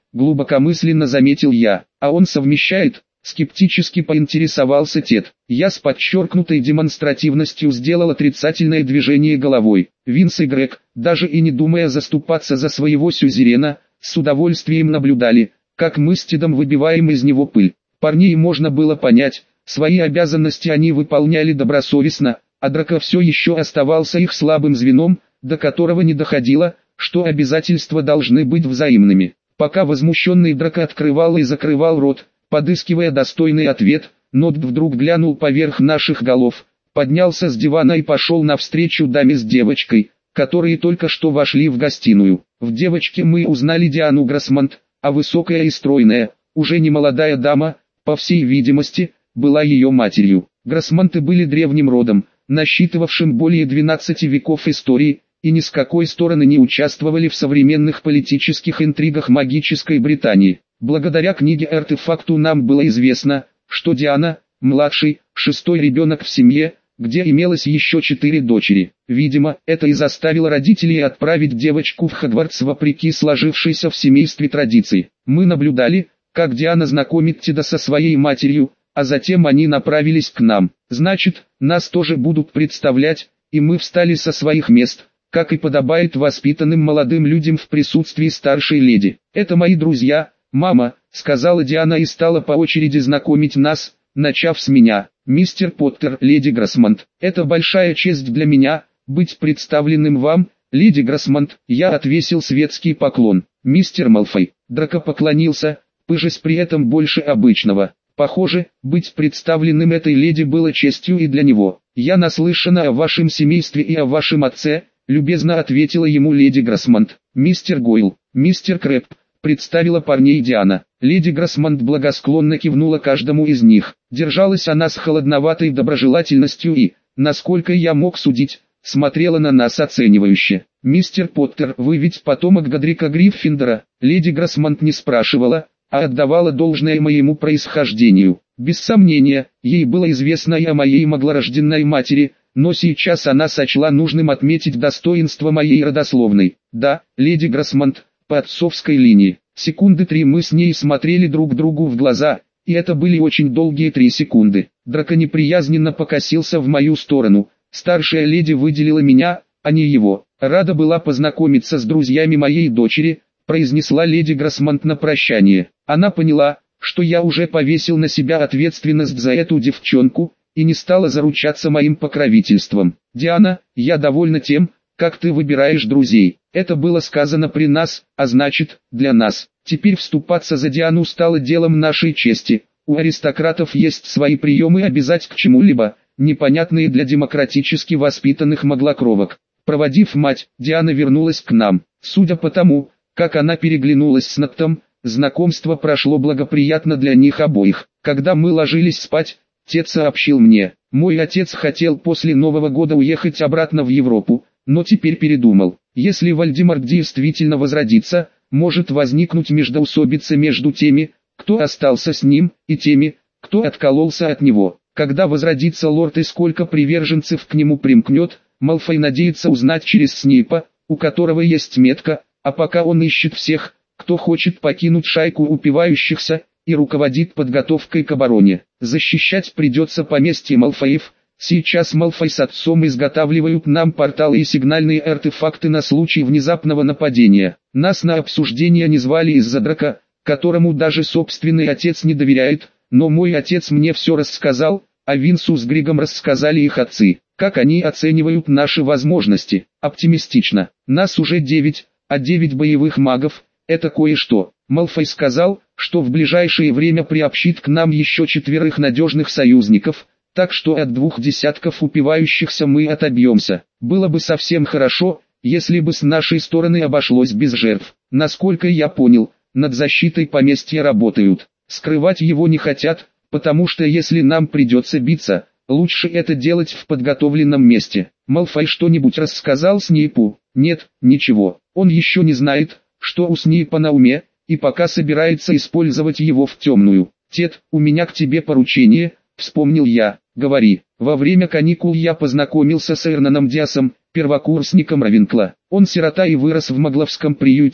глубокомысленно заметил я. А он совмещает? Скептически поинтересовался Тед. Я с подчеркнутой демонстративностью сделал отрицательное движение головой. Винс и Грег, даже и не думая заступаться за своего сюзерена, с удовольствием наблюдали, как мы с Тедом выбиваем из него пыль. Парней можно было понять, свои обязанности они выполняли добросовестно, а Драко все еще оставался их слабым звеном, до которого не доходило, что обязательства должны быть взаимными. Пока возмущенный Драко открывал и закрывал рот, подыскивая достойный ответ, Нод вдруг глянул поверх наших голов, поднялся с дивана и пошел навстречу даме с девочкой, которые только что вошли в гостиную. В девочке мы узнали Диану Гроссмонт, а высокая и стройная, уже не молодая дама, по всей видимости, была ее матерью. Гроссмонты были древним родом, насчитывавшим более двенадцати веков истории, и ни с какой стороны не участвовали в современных политических интригах магической Британии. Благодаря книге-артефакту нам было известно, что Диана, младший, шестой ребенок в семье, где имелось еще четыре дочери. Видимо, это и заставило родителей отправить девочку в Хогвартс вопреки сложившейся в семействе традиции. Мы наблюдали, как Диана знакомит Теда со своей матерью, а затем они направились к нам. Значит, нас тоже будут представлять, и мы встали со своих мест, как и подобает воспитанным молодым людям в присутствии старшей леди. «Это мои друзья, мама», — сказала Диана и стала по очереди знакомить нас, начав с меня. «Мистер Поттер, леди Гроссмонт, это большая честь для меня, быть представленным вам, леди Гроссмонт». Я отвесил светский поклон. «Мистер Малфой». Драко поклонился, пыжась при этом больше обычного. Похоже, быть представленным этой леди было честью и для него. «Я наслышана о вашем семействе и о вашем отце», — любезно ответила ему леди Гроссмонт. «Мистер Гойл, мистер Крэб», — представила парней Диана. Леди Гроссмонт благосклонно кивнула каждому из них. Держалась она с холодноватой доброжелательностью и, насколько я мог судить, смотрела на нас оценивающе. «Мистер Поттер, вы ведь потомок Годрика Гриффиндора?» Леди Гроссмонт не спрашивала, а отдавала должное моему происхождению. Без сомнения, ей было известно и о моей маглорожденной матери, но сейчас она сочла нужным отметить достоинство моей родословной. «Да, леди Гроссмонт, по отцовской линии». Секунды три мы с ней смотрели друг другу в глаза, и это были очень долгие три секунды. Драко неприязненно покосился в мою сторону. Старшая леди выделила меня, а не его. «Рада была познакомиться с друзьями моей дочери», — произнесла леди Гроссмонт на прощание. Она поняла, что я уже повесил на себя ответственность за эту девчонку, и не стала заручаться моим покровительством. «Диана, я довольна тем, как ты выбираешь друзей. Это было сказано при нас, а значит, для нас. Теперь вступаться за Диану стало делом нашей чести. У аристократов есть свои приемы обязать к чему-либо, непонятные для демократически воспитанных маглокровок». Проводив мать, Диана вернулась к нам. Судя по тому, как она переглянулась с Ноттом, знакомство прошло благоприятно для них обоих. Когда мы ложились спать, Тед сообщил мне: «Мой отец хотел после Нового года уехать обратно в Европу, но теперь передумал. Если Вальдемар действительно возродится, может возникнуть междоусобица между теми, кто остался с ним, и теми, кто откололся от него. Когда возродится лорд и сколько приверженцев к нему примкнет, Малфой надеется узнать через Снейпа, у которого есть метка, а пока он ищет всех, кто хочет покинуть шайку упивающихся, и руководит подготовкой к обороне. Защищать придется поместье Малфоев. Сейчас Малфой с отцом изготавливают нам порталы и сигнальные артефакты на случай внезапного нападения. Нас на обсуждение не звали из-за Драко, которому даже собственный отец не доверяет, но мой отец мне все рассказал, а Винсу с Григом рассказали их отцы. Как они оценивают наши возможности? Оптимистично. Нас уже девять, а девять боевых магов – это кое-что. Малфой сказал, что в ближайшее время приобщит к нам еще четверых надежных союзников, так что от двух десятков упивающихся мы отобьемся. Было бы совсем хорошо, если бы с нашей стороны обошлось без жертв. Насколько я понял, над защитой поместья работают. Скрывать его не хотят, потому что если нам придется биться, лучше это делать в подготовленном месте. Малфой что-нибудь рассказал Снейпу? Нет, ничего. Он еще не знает, что у Снейпа на уме, и пока собирается использовать его в темную. «Тед, у меня к тебе поручение», — вспомнил я. «Говори». Во время каникул я познакомился с Эрнаном Диасом, первокурсником Равенкла. Он сирота и вырос в магловском приюте,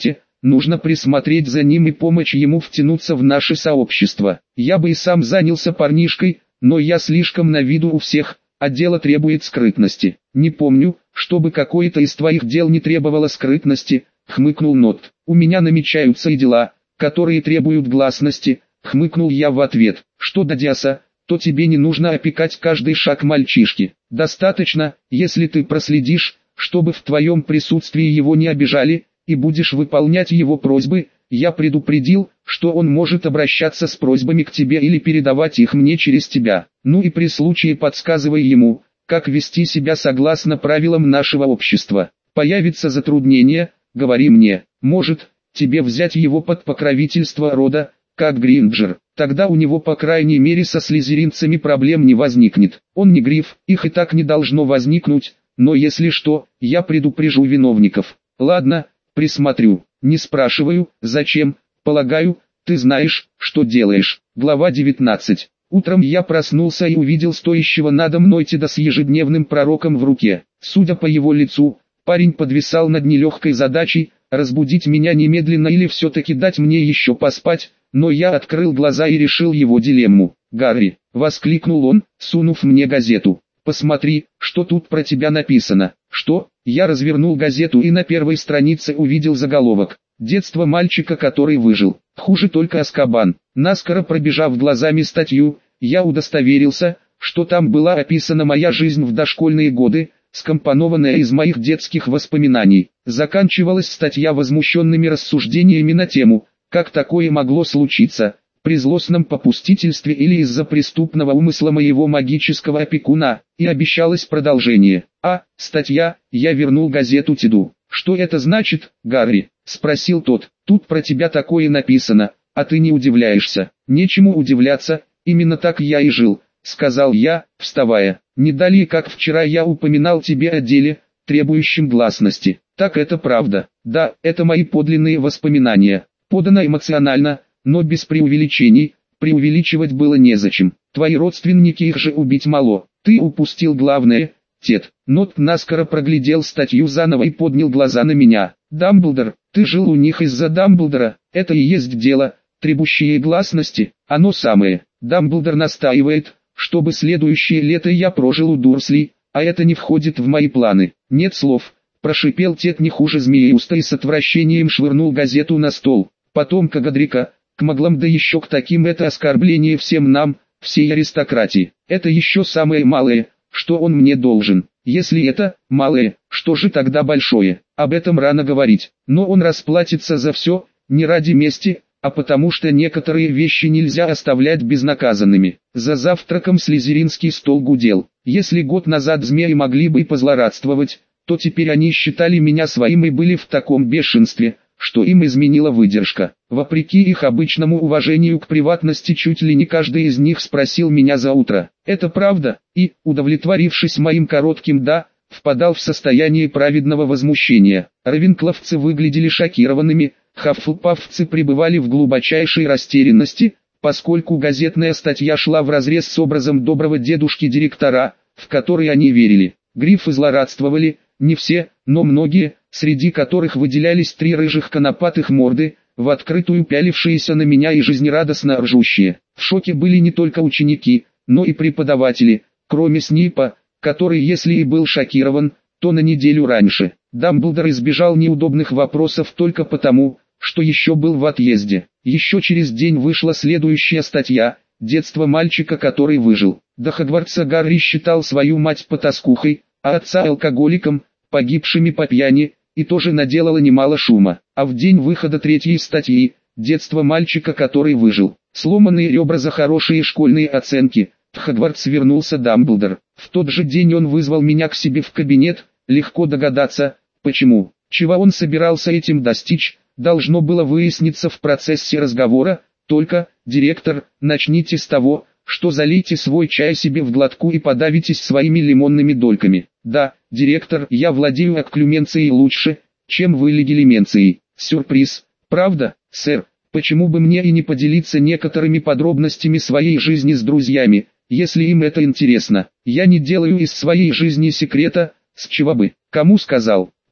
нужно присмотреть за ним и помочь ему втянуться в наше сообщество. Я бы и сам занялся парнишкой, но я слишком на виду у всех, а дело требует скрытности. Не помню, чтобы какое-то из твоих дел не требовало скрытности, хмыкнул Нот. У меня намечаются и дела, которые требуют гласности, хмыкнул я в ответ. Что до Диаса, то тебе не нужно опекать каждый шаг мальчишки. Достаточно, если ты проследишь, чтобы в твоем присутствии его не обижали, и будешь выполнять его просьбы. Я предупредил, что он может обращаться с просьбами к тебе или передавать их мне через тебя. Ну и при случае подсказывай ему, как вести себя согласно правилам нашего общества. Появится затруднение, говори мне. Может, тебе взять его под покровительство рода, как Гринджер. Тогда у него по крайней мере со слизеринцами проблем не возникнет. Он не Гриф, их и так не должно возникнуть, но если что, я предупрежу виновников. Ладно, присмотрю. Не спрашиваю, зачем, полагаю, ты знаешь, что делаешь. Глава девятнадцать. Утром я проснулся и увидел стоящего надо мной Теда с ежедневным пророком в руке. Судя по его лицу, парень подвисал над нелегкой задачей, разбудить меня немедленно или все-таки дать мне еще поспать, но я открыл глаза и решил его дилемму. «Гарри!» — воскликнул он, сунув мне газету. «Посмотри, что тут про тебя написано». «Что?» Я развернул газету и на первой странице увидел заголовок. «Детство мальчика, который выжил. Хуже только Азкабан». Наскоро пробежав глазами статью, я удостоверился, что там была описана моя жизнь в дошкольные годы, скомпонованная из моих детских воспоминаний. Заканчивалась статья возмущенными рассуждениями на тему, как такое могло случиться, при злостном попустительстве или из-за преступного умысла моего магического опекуна, и обещалось продолжение. А, статья, я вернул газету Теду. «Что это значит, Гарри?» — спросил тот. «Тут про тебя такое написано, а ты не удивляешься». «Нечему удивляться, именно так я и жил», — сказал я, вставая. «Не далее как вчера я упоминал тебе о деле, требующем гласности». «Так это правда. Да, это мои подлинные воспоминания. Подано эмоционально, но без преувеличений, преувеличивать было незачем. Твои родственники, их же убить мало. Ты упустил главное, Тед». Нот наскоро проглядел статью заново и поднял глаза на меня. «Дамблдор, ты жил у них из-за Дамблдора, это и есть дело, требующее гласности, оно самое. Дамблдор настаивает, чтобы следующее лето я прожил у Дурслей, а это не входит в мои планы». «Нет слов», прошипел Тед не хуже Змееуста и с отвращением швырнул газету на стол. «Потомка Годрика, к маглам да еще к таким, это оскорбление всем нам, всей аристократии. Это еще самое малое, что он мне должен. Если это малое, что же тогда большое? Об этом рано говорить. Но он расплатится за все, не ради мести, а потому что некоторые вещи нельзя оставлять безнаказанными». За завтраком слизеринский стол гудел. Если год назад змеи могли бы и позлорадствовать, то теперь они считали меня своим и были в таком бешенстве, что им изменила выдержка. Вопреки их обычному уважению к приватности, чуть ли не каждый из них спросил меня за утро: «Это правда?» И, удовлетворившись моим коротким «да», впадал в состояние праведного возмущения. Равенкловцы выглядели шокированными, хаффлпаффцы пребывали в глубочайшей растерянности, поскольку газетная статья шла вразрез с образом доброго дедушки-директора, в который они верили. Грифы злорадствовали, не все, но многие, среди которых выделялись три рыжих конопатых морды, в открытую пялившиеся на меня и жизнерадостно ржущие. В шоке были не только ученики, но и преподаватели, кроме Снипа, который, если и был шокирован, то на неделю раньше. Дамблдор избежал неудобных вопросов только потому, что еще был в отъезде. Еще через день вышла следующая статья: «Детство мальчика, который выжил». До Хогвартса Гарри считал свою мать потаскухой, а отца алкоголиком, погибшими по пьяни, и тоже наделала немало шума. А в день выхода третьей статьи «Детство мальчика, который выжил», сломанные ребра за хорошие школьные оценки, в Хогвартс вернулся Дамблдор. В тот же день он вызвал меня к себе в кабинет. Легко догадаться, почему. Чего он собирался этим достичь, должно было выясниться в процессе разговора. Только, директор, начните с того, что залейте свой чай себе в глотку и подавитесь своими лимонными дольками. Да, директор, я владею окклюменцией лучше, чем вы легилименцией. Сюрприз, правда, сэр? Почему бы мне и не поделиться некоторыми подробностями своей жизни с друзьями, если им это интересно? Я не делаю из своей жизни секрета, с чего бы. Кому сказал?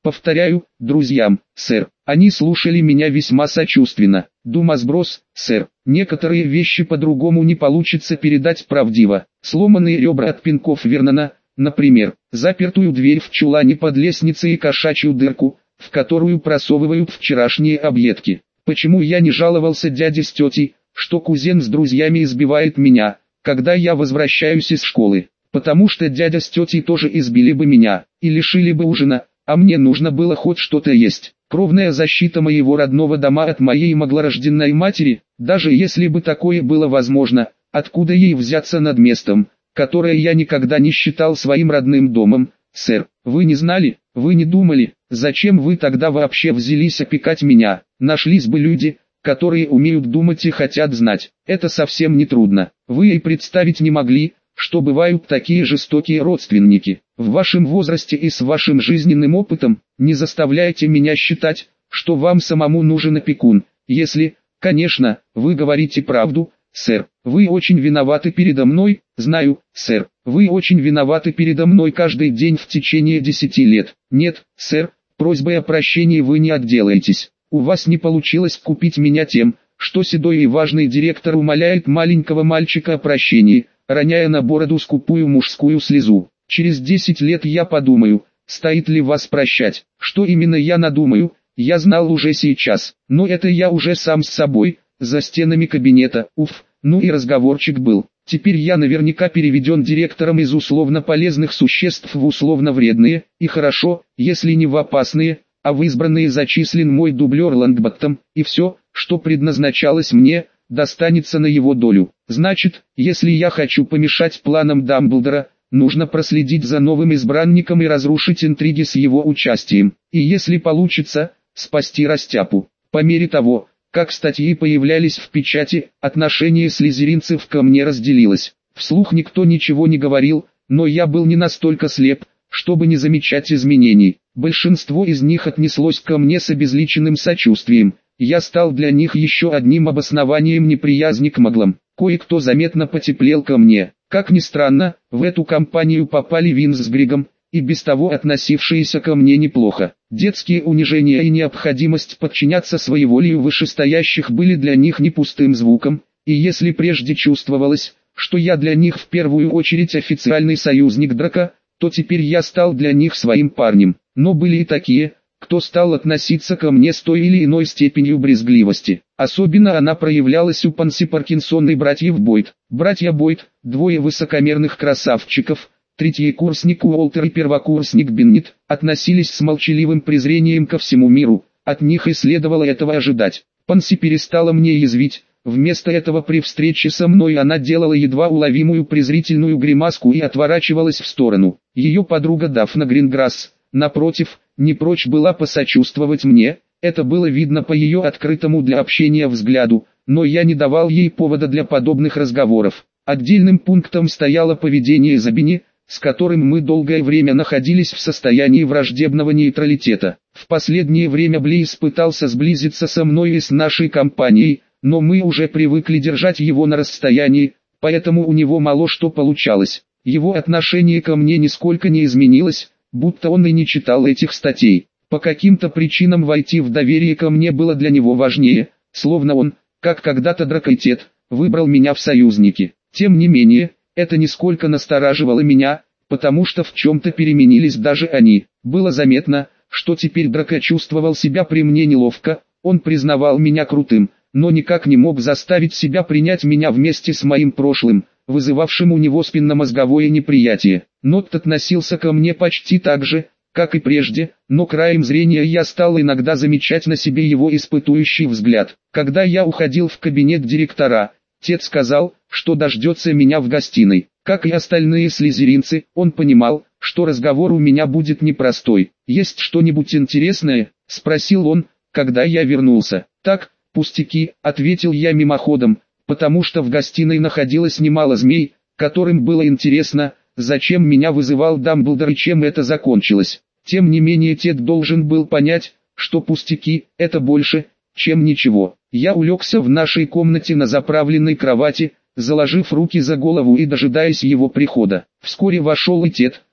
Повторяю, друзьям, сэр. Они слушали меня весьма сочувственно. Думасброс, сэр. Некоторые вещи по-другому не получится передать правдиво. Сломанные ребра от пинков Вернона, например, запертую дверь в чулане под лестницей и кошачью дырку, в которую просовывают вчерашние объедки. Почему я не жаловался дяде с тетей, что кузен с друзьями избивает меня, когда я возвращаюсь из школы? Потому что дядя с тетей тоже избили бы меня, и лишили бы ужина, а мне нужно было хоть что-то есть. Кровная защита моего родного дома от моей могложрожденной матери, даже если бы такое было возможно, откуда ей взяться над местом, которое я никогда не считал своим родным домом, сэр? Вы не знали, вы не думали, зачем вы тогда вообще взялись опекать меня? Нашлись бы люди, которые умеют думать и хотят знать. Это совсем не трудно. Вы и представить не могли, что бывают такие жестокие родственники. В вашем возрасте и с вашим жизненным опытом, не заставляйте меня считать, что вам самому нужен опекун, если, конечно, вы говорите правду, сэр. Вы очень виноваты передо мной, знаю, сэр. Вы очень виноваты передо мной каждый день в течение десяти лет. Нет, сэр, просьбой о прощении вы не отделаетесь. У вас не получилось купить меня тем, что седой и важный директор умоляет маленького мальчика о прощении, роняя на бороду скупую мужскую слезу. Через десять лет я подумаю, стоит ли вас прощать. Что именно я надумаю, я знал уже сейчас, но это я уже сам с собой, за стенами кабинета, уф, ну и разговорчик был. Теперь я наверняка переведен директором из условно полезных существ в условно вредные, и хорошо, если не в опасные, а в избранные зачислен мой дублер Лонгботтом, и все, что предназначалось мне, достанется на его долю. Значит, если я хочу помешать планам Дамблдора, нужно проследить за новым избранником и разрушить интриги с его участием. И если получится, спасти Растяпу. По мере того, как статьи появлялись в печати, отношение слизеринцев ко мне разделилось. Вслух никто ничего не говорил, но я был не настолько слеп, чтобы не замечать изменений. Большинство из них отнеслось ко мне с обезличенным сочувствием. Я стал для них еще одним обоснованием неприязни к маглам. Кое-кто заметно потеплел ко мне. Как ни странно, в эту компанию попали Винс с Григом, и без того относившиеся ко мне неплохо. Детские унижения и необходимость подчиняться своеволию вышестоящих были для них не пустым звуком, и если прежде чувствовалось, что я для них в первую очередь официальный союзник Драка, то теперь я стал для них своим парнем. Но были и такие, кто стал относиться ко мне с той или иной степенью брезгливости. Особенно она проявлялась у Панси Паркинсон и братьев Бойд. Братья Бойд, двое высокомерных красавчиков, третий курсник Уолтер и первокурсник Беннет, относились с молчаливым презрением ко всему миру, от них и следовало этого ожидать. Панси перестала мне язвить, вместо этого при встрече со мной она делала едва уловимую презрительную гримаску и отворачивалась в сторону. Ее подруга Дафна Гринграсс, напротив, не прочь была посочувствовать мне, это было видно по ее открытому для общения взгляду, но я не давал ей повода для подобных разговоров. Отдельным пунктом стояло поведение Забини, с которым мы долгое время находились в состоянии враждебного нейтралитета. В последнее время Блейз пытался сблизиться со мной и с нашей компанией, но мы уже привыкли держать его на расстоянии, поэтому у него мало что получалось. Его отношение ко мне нисколько не изменилось, будто он и не читал этих статей. По каким-то причинам войти в доверие ко мне было для него важнее, словно он, как когда-то Дракойтет, выбрал меня в союзники. Тем не менее, это нисколько настораживало меня, потому что в чем-то переменились даже они. Было заметно, что теперь Драко чувствовал себя при мне неловко, он признавал меня крутым, но никак не мог заставить себя принять меня вместе с моим прошлым, вызывавшим у него спинномозговое неприятие. Нотт относился ко мне почти так же, как и прежде, но краем зрения я стал иногда замечать на себе его испытующий взгляд. Когда я уходил в кабинет директора, Тед сказал, что дождется меня в гостиной. Как и остальные слизеринцы, он понимал, что разговор у меня будет непростой. «Есть что-нибудь интересное?» – спросил он, когда я вернулся. «Так, пустяки», – ответил я мимоходом, потому что в гостиной находилось немало змей, которым было интересно, зачем меня вызывал Дамблдор и чем это закончилось. Тем не менее Тед должен был понять, что пустяки – это больше, чем ничего. Я улегся в нашей комнате на заправленной кровати, заложив руки за голову и дожидаясь его прихода. Вскоре вошел и Тед,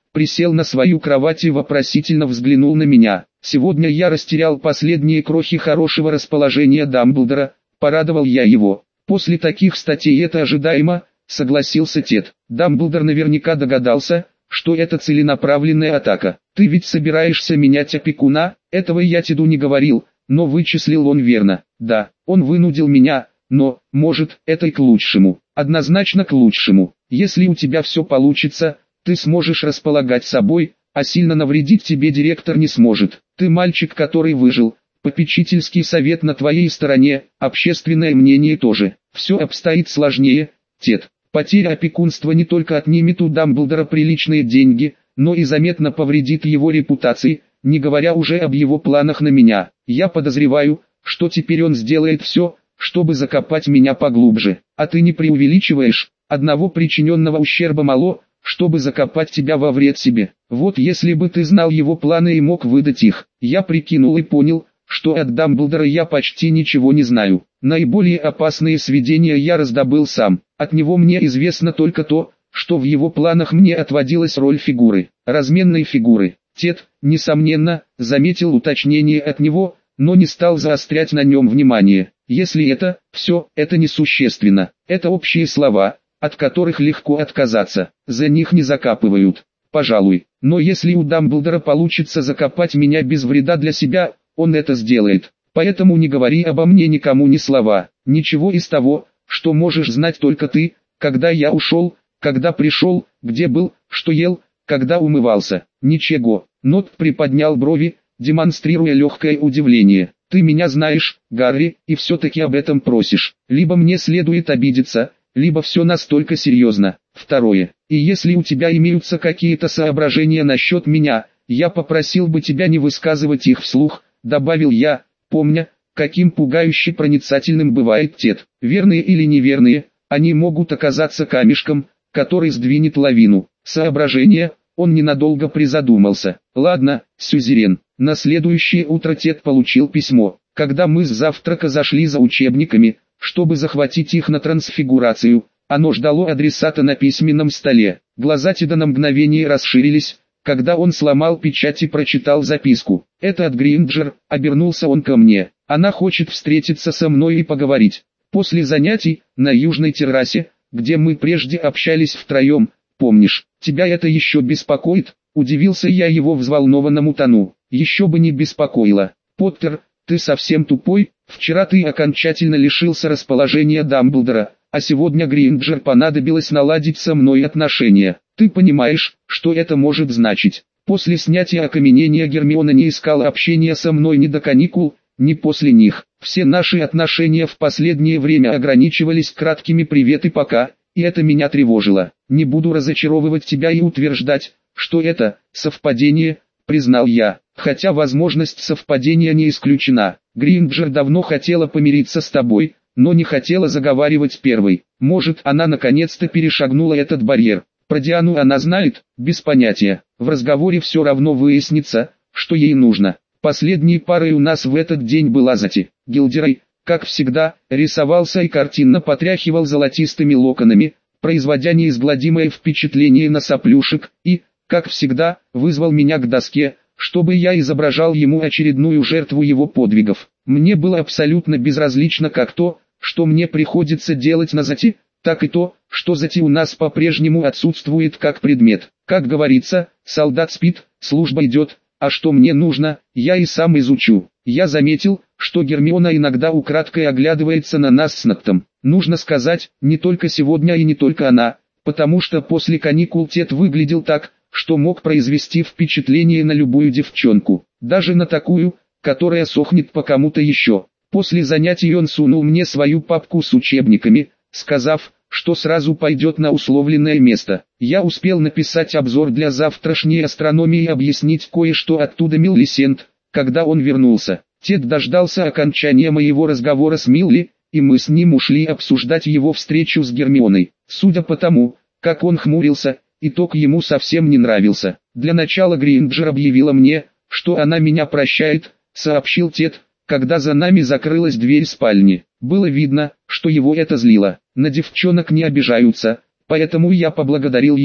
присел на свою кровать и вопросительно взглянул на меня. Сегодня я растерял последние крохи хорошего расположения Дамблдора, порадовал я его. После таких статей это ожидаемо, согласился Тед. Дамблдор наверняка догадался, что это целенаправленная атака. Ты ведь собираешься менять опекуна? Этого я Теду не говорил, но вычислил он верно. Да, он вынудил меня, но, может, это и к лучшему. Однозначно к лучшему. Если у тебя все получится, ты сможешь располагать собой, а сильно навредить тебе директор не сможет. Ты мальчик, который выжил. Попечительский совет на твоей стороне, общественное мнение тоже. Все обстоит сложнее, Тед. Потеря опекунства не только отнимет у Дамблдора приличные деньги, но и заметно повредит его репутации, не говоря уже об его планах на меня. Я подозреваю, что теперь он сделает все, чтобы закопать меня поглубже. А ты не преувеличиваешь, одного причиненного ущерба мало, чтобы закопать тебя во вред себе. Вот если бы ты знал его планы и мог выдать их. Я прикинул и понял, что от Дамблдора я почти ничего не знаю. Наиболее опасные сведения я раздобыл сам. От него мне известно только то, что в его планах мне отводилась роль фигуры, разменной фигуры. Тед, несомненно, заметил уточнение от него, но не стал заострять на нем внимание. Если это, все, это несущественно. Это общие слова, от которых легко отказаться. За них не закапывают. Пожалуй. Но если у Дамблдора получится закопать меня без вреда для себя, он это сделает. Поэтому не говори обо мне никому ни слова. Ничего из того, что можешь знать только ты, когда я ушел, когда пришел, где был, что ел, когда умывался. Ничего. Нот приподнял брови, демонстрируя легкое удивление. Ты меня знаешь, Гарри, и все-таки об этом просишь. Либо мне следует обидеться, либо все настолько серьезно. Второе. И если у тебя имеются какие-то соображения насчет меня, я попросил бы тебя не высказывать их вслух, добавил я, помня, каким пугающе проницательным бывает Тед. Верные или неверные, они могут оказаться камешком, который сдвинет лавину. Соображения, он ненадолго призадумался. Ладно, сюзерен. На следующее утро Тед получил письмо. Когда мы с завтрака зашли за учебниками, чтобы захватить их на трансфигурацию, оно ждало адресата на письменном столе. Глаза Теда на мгновение расширились, когда он сломал печать и прочитал записку. «Это от Гринджер», — обернулся он ко мне. «Она хочет встретиться со мной и поговорить. После занятий, на южной террасе, где мы прежде общались втроем, помнишь, тебя это еще беспокоит?» Удивился я его взволнованному тону. «Еще бы не беспокоило. Поттер, ты совсем тупой, вчера ты окончательно лишился расположения Дамблдора, а сегодня Гринджер понадобилось наладить со мной отношения. Ты понимаешь, что это может значить?» После снятия окаменения Гермиона не искала общения со мной ни до каникул, ни после них. Все наши отношения в последнее время ограничивались краткими «привет» и «пока», и это меня тревожило. Не буду разочаровывать тебя и утверждать, что это совпадение, признал я, хотя возможность совпадения не исключена. Гринджер давно хотела помириться с тобой, но не хотела заговаривать первой. Может, она наконец-то перешагнула этот барьер. Про Диану она знает, без понятия. В разговоре все равно выяснится, что ей нужно. Последней парой у нас в этот день была Зати. Гилдерой, как всегда, рисовался и картинно потряхивал золотистыми локонами, производя неизгладимое впечатление на соплюшек, и, как всегда, вызвал меня к доске, чтобы я изображал ему очередную жертву его подвигов. Мне было абсолютно безразлично как то, что мне приходится делать на Зати, так и то, что Зати у нас по-прежнему отсутствует как предмет. Как говорится, солдат спит, служба идет, а что мне нужно, я и сам изучу. Я заметил, что Гермиона иногда украдкой оглядывается на нас с Ноттом. Нужно сказать, не только сегодня и не только она, потому что после каникул Тед выглядел так, что мог произвести впечатление на любую девчонку, даже на такую, которая сохнет по кому-то еще. После занятий он сунул мне свою папку с учебниками, сказав, что сразу пойдет на условленное место. Я успел написать обзор для завтрашней астрономии и объяснить кое-что оттуда Милисент, когда он вернулся. Тед дождался окончания моего разговора с Милли, и мы с ним ушли обсуждать его встречу с Гермионой. Судя по тому, как он хмурился, итог ему совсем не нравился. Для начала Гринджер объявила мне, что она меня прощает, сообщил Тед, когда за нами закрылась дверь спальни. Было видно, что его это злило. На девчонок не обижаются, поэтому я поблагодарил ее.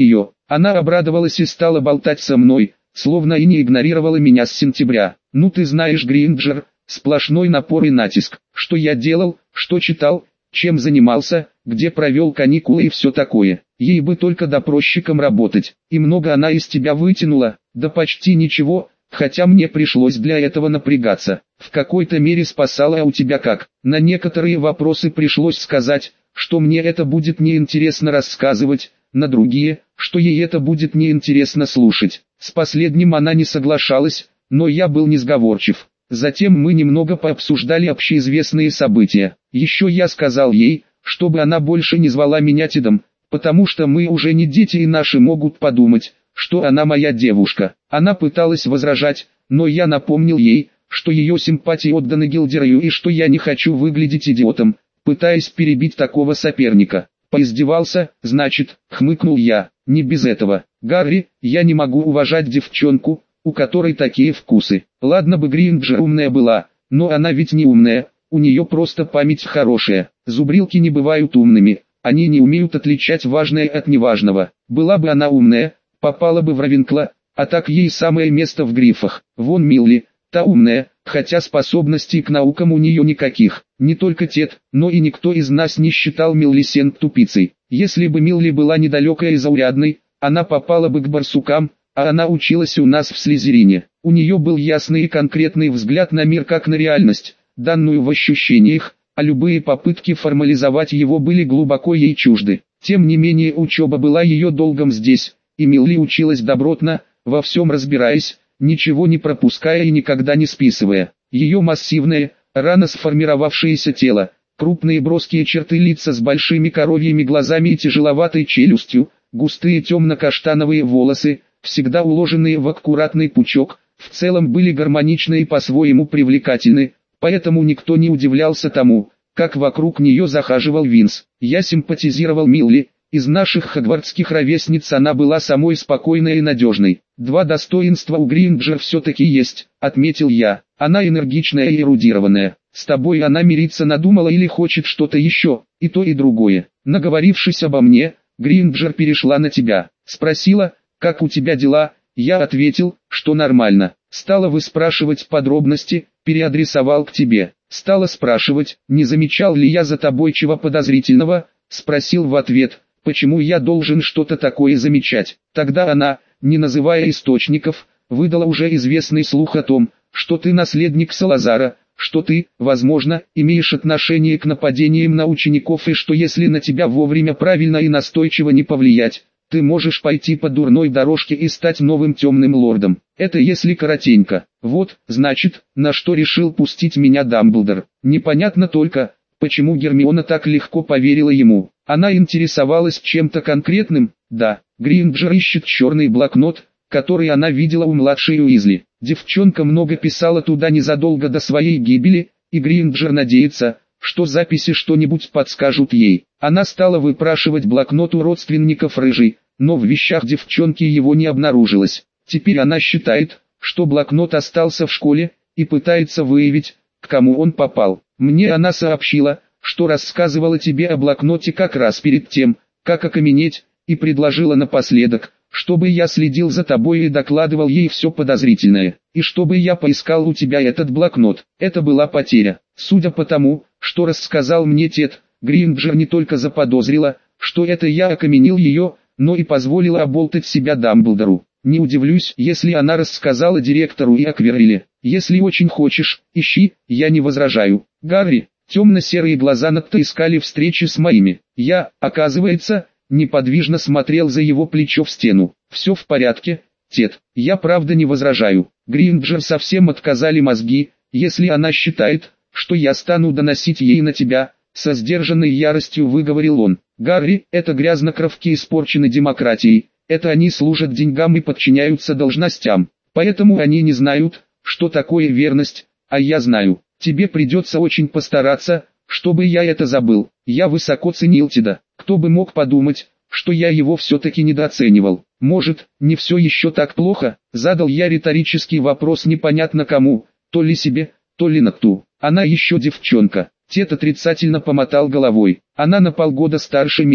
Она обрадовалась и стала болтать со мной, словно и не игнорировала меня с сентября. Ну ты знаешь, Гринджер, сплошной напор и натиск. Что я делал, что читал, чем занимался, где провел каникулы и все такое. Ей бы только допросчиком работать. И много она из тебя вытянула, да почти ничего, хотя мне пришлось для этого напрягаться. В какой-то мере спасала, а у тебя как? На некоторые вопросы пришлось сказать, что мне это будет неинтересно рассказывать, на другие, что ей это будет неинтересно слушать. С последним она не соглашалась, но я был несговорчив. Затем мы немного пообсуждали общеизвестные события. Еще я сказал ей, чтобы она больше не звала меня Тедом, потому что мы уже не дети и наши могут подумать, что она моя девушка. Она пыталась возражать, но я напомнил ей, что ее симпатии отданы Гилдерою и что я не хочу выглядеть идиотом, пытаясь перебить такого соперника. Поиздевался, значит, хмыкнул я, не без этого. Гарри, я не могу уважать девчонку, у которой такие вкусы. Ладно бы Гринджер умная была, но она ведь не умная, у нее просто память хорошая. Зубрилки не бывают умными, они не умеют отличать важное от неважного. Была бы она умная, попала бы в Равенкла, а так ей самое место в грифах. Вон Милли, та умная, хотя способностей к наукам у нее никаких. Не только Тед, но и никто из нас не считал Миллисент тупицей. Если бы Милли была недалекая и заурядной, она попала бы к барсукам, а она училась у нас в Слизерине. У нее был ясный и конкретный взгляд на мир как на реальность, данную в ощущениях, а любые попытки формализовать его были глубоко ей чужды. Тем не менее учеба была ее долгом здесь, и Милли училась добротно, во всем разбираясь, ничего не пропуская и никогда не списывая. Ее массивное, рано сформировавшееся тело, крупные броские черты лица с большими коровьими глазами и тяжеловатой челюстью, густые темно-каштановые волосы, всегда уложенные в аккуратный пучок, в целом были гармоничны и по-своему привлекательны, поэтому никто не удивлялся тому, как вокруг нее захаживал Винс. Я симпатизировал Милли, из наших хогвартских ровесниц она была самой спокойной и надежной. Два достоинства у Гринджер все-таки есть, отметил я. Она энергичная и эрудированная. С тобой она мириться надумала или хочет что-то еще, и то и другое. Наговорившись обо мне, Гринджер перешла на тебя. Спросила, как у тебя дела, я ответил, что нормально. Стала выспрашивать подробности, переадресовал к тебе. Стала спрашивать, не замечал ли я за тобой чего подозрительного, спросил в ответ, почему я должен что-то такое замечать. Тогда она, не называя источников, выдала уже известный слух о том, что ты наследник Салазара, что ты, возможно, имеешь отношение к нападениям на учеников и что если на тебя вовремя правильно и настойчиво не повлиять, ты можешь пойти по дурной дорожке и стать новым темным лордом. Это если коротенько. Вот, значит, на что решил пустить меня Дамблдор. Непонятно только, почему Гермиона так легко поверила ему. Она интересовалась чем-то конкретным, да. Гринджер ищет черный блокнот, который она видела у младшей Уизли. Девчонка много писала туда незадолго до своей гибели, и Гринджер надеется, что записи что-нибудь подскажут ей. Она стала выпрашивать блокнот у родственников Рыжей, но в вещах девчонки его не обнаружилось. Теперь она считает, что блокнот остался в школе, и пытается выявить, к кому он попал. Мне она сообщила, что рассказывала тебе о блокноте как раз перед тем, как окаменеть, и предложила напоследок, чтобы я следил за тобой и докладывал ей все подозрительное, и чтобы я поискал у тебя этот блокнот. Это была потеря. Судя по тому, что рассказал мне Тед, Гринджер не только заподозрила, что это я окаменил ее, но и позволила оболтать себя Дамблдору. Не удивлюсь, если она рассказала директору и Аквериле. Если очень хочешь, ищи, я не возражаю. Гарри, темно-серые глаза Натта искали встречи с моими. Я, оказывается, неподвижно смотрел за его плечо в стену. Все в порядке, Тед, я правда не возражаю. Гринджер совсем отказали мозги, если она считает, что я стану доносить ей на тебя, со сдержанной яростью выговорил он. Гарри, это грязнокровки испорчены демократией, это они служат деньгам и подчиняются должностям, поэтому они не знают, что такое верность, а я знаю. Тебе придется очень постараться, чтобы я это забыл. Я высоко ценил Теда, кто бы мог подумать, что я его все-таки недооценивал. Может, не все еще так плохо? Задал я риторический вопрос непонятно кому, то ли себе, то ли Натту. Она еще девчонка. Тед отрицательно помотал головой. Она на полгода старше меня,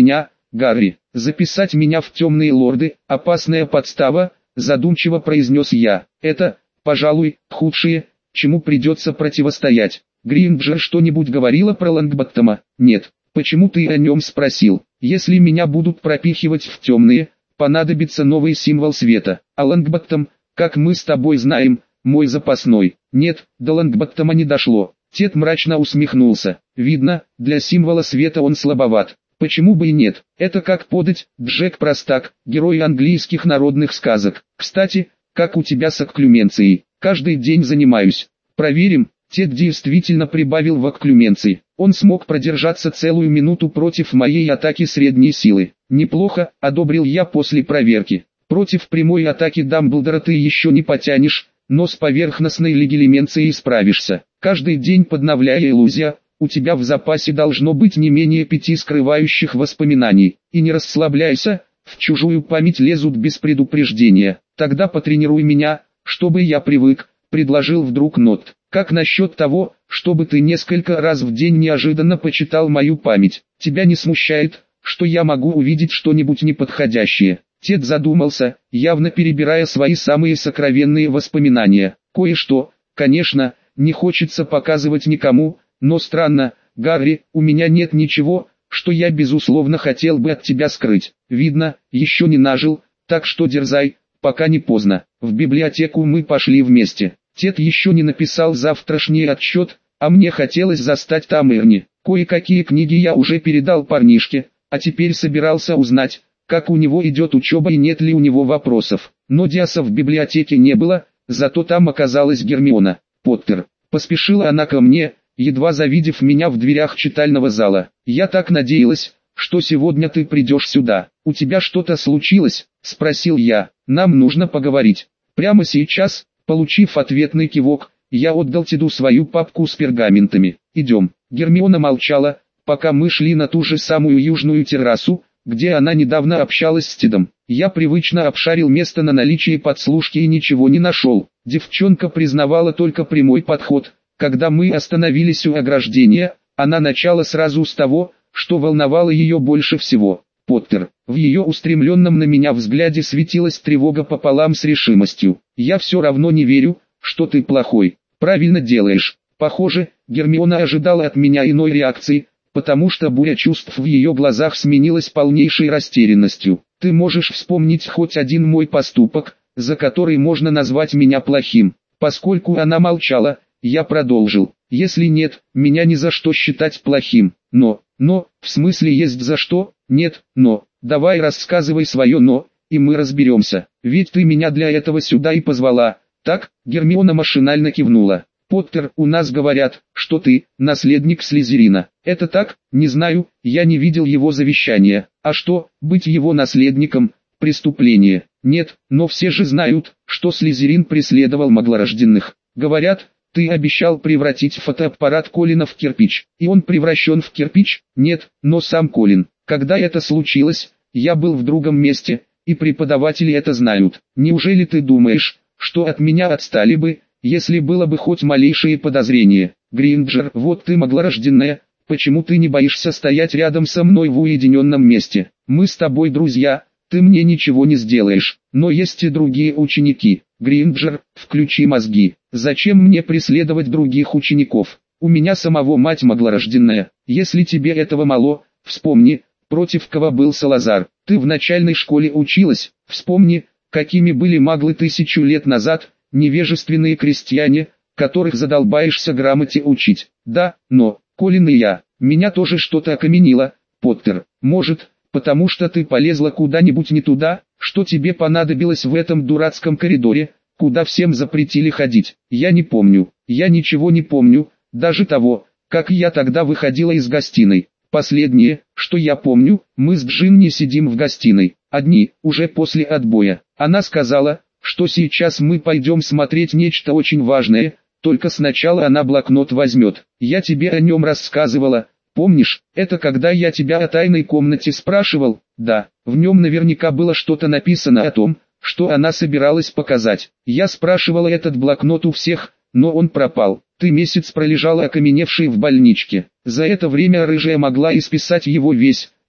Гарри, записать меня в темные лорды, опасная подстава, задумчиво произнес я. Это, пожалуй, худшее, чему придется противостоять. Гринджер что-нибудь говорила про Лонгботтома? Нет. Почему ты о нем спросил? Если меня будут пропихивать в темные, понадобится новый символ света. А Лонгботтом, как мы с тобой знаем, мой запасной. Нет, до Лонгботтома не дошло. Тед мрачно усмехнулся. Видно, для символа света он слабоват. Почему бы и нет? Это как подать, Джек Простак, герой английских народных сказок. Кстати, как у тебя с окклюменцией? Каждый день занимаюсь. Проверим. Тед действительно прибавил в окклюменции. Он смог продержаться целую минуту против моей атаки средней силы. Неплохо, одобрил я после проверки. Против прямой атаки Дамблдора ты еще не потянешь, но с поверхностной легилименцией справишься. Каждый день подновляя иллюзия, у тебя в запасе должно быть не менее пяти скрывающих воспоминаний. И не расслабляйся, в чужую память лезут без предупреждения. Тогда потренируй меня, чтобы я привык, предложил вдруг Нот. Как насчет того, чтобы ты несколько раз в день неожиданно почитал мою память? Тебя не смущает, что я могу увидеть что-нибудь неподходящее? Тед задумался, явно перебирая свои самые сокровенные воспоминания. Кое-что, конечно, не хочется показывать никому, но странно, Гарри, у меня нет ничего, что я безусловно хотел бы от тебя скрыть. Видно, еще не нажил, так что дерзай, пока не поздно. В библиотеку мы пошли вместе. Тед еще не написал завтрашний отчет, а мне хотелось застать там Эрни. Кое-какие книги я уже передал парнишке, а теперь собирался узнать, как у него идет учеба и нет ли у него вопросов. Но Диаса в библиотеке не было, зато там оказалась Гермиона. Поттер. Поспешила она ко мне, едва завидев меня в дверях читального зала. Я так надеялась, что сегодня ты придешь сюда. У тебя что-то случилось? Спросил я. Нам нужно поговорить. Прямо сейчас? Получив ответный кивок, я отдал Теду свою папку с пергаментами. Идем. Гермиона молчала, пока мы шли на ту же самую южную террасу, где она недавно общалась с Тедом. Я привычно обшарил место на наличие подслушки и ничего не нашел. Девчонка признавала только прямой подход. Когда мы остановились у ограждения, она начала сразу с того, что волновало ее больше всего. Поттер. В ее устремленном на меня взгляде светилась тревога пополам с решимостью. Я все равно не верю, что ты плохой. Правильно делаешь. Похоже, Гермиона ожидала от меня иной реакции, потому что буря чувств в ее глазах сменилась полнейшей растерянностью. Ты можешь вспомнить хоть один мой поступок, за который можно назвать меня плохим. Поскольку она молчала, я продолжил. Если нет, меня ни за что считать плохим. Но, но, в смысле есть за что? Нет, но. Давай рассказывай свое «но», и мы разберемся. Ведь ты меня для этого сюда и позвала. Так? Гермиона машинально кивнула. Поттер, у нас говорят, что ты наследник Слизерина. Это так? Не знаю, я не видел его завещания. А что, быть его наследником – преступление? Нет, но все же знают, что Слизерин преследовал маглорожденных. Говорят, ты обещал превратить фотоаппарат Колина в кирпич. И он превращен в кирпич? Нет, но сам Колин. Когда это случилось, я был в другом месте, и преподаватели это знают. Неужели ты думаешь, что от меня отстали бы, если было бы хоть малейшее подозрение? Гринджер, вот ты маглорожденная, почему ты не боишься стоять рядом со мной в уединенном месте? Мы с тобой друзья, ты мне ничего не сделаешь, но есть и другие ученики. Гринджер, включи мозги. Зачем мне преследовать других учеников? У меня самого мать маглорожденная. Если тебе этого мало, вспомни, против кого был Салазар. Ты в начальной школе училась, вспомни, какими были маглы тысячу лет назад, невежественные крестьяне, которых задолбаешься грамоте учить. Да, но, Колин и я, меня тоже что-то окаменило, Поттер. Может, потому что ты полезла куда-нибудь не туда, что тебе понадобилось в этом дурацком коридоре, куда всем запретили ходить. Я не помню, я ничего не помню, даже того, как я тогда выходила из гостиной. Последнее, что я помню, мы с Джинни сидим в гостиной, одни, уже после отбоя. Она сказала, что сейчас мы пойдем смотреть нечто очень важное, только сначала она блокнот возьмет. Я тебе о нем рассказывала, помнишь, это когда я тебя о тайной комнате спрашивал? Да, в нем наверняка было что-то написано о том, что она собиралась показать. Я спрашивала этот блокнот у всех, но он пропал. Ты месяц пролежала окаменевшей в больничке. За это время рыжая могла исписать его весь,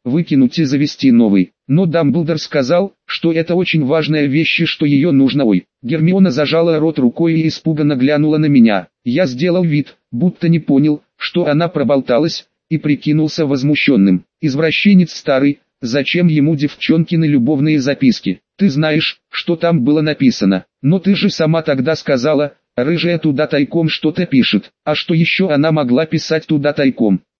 выкинуть и завести новый. Но Дамблдор сказал, что это очень важная вещь и что ее нужно. Ой. Гермиона зажала рот рукой и испуганно глянула на меня. Я сделал вид, будто не понял, что она проболталась, и прикинулся возмущенным. Извращенец старый, зачем ему девчонкины любовные записки? Ты знаешь, что там было написано, но ты же сама тогда сказала, рыжая туда тайком что-то пишет. А что еще она могла писать туда тайком?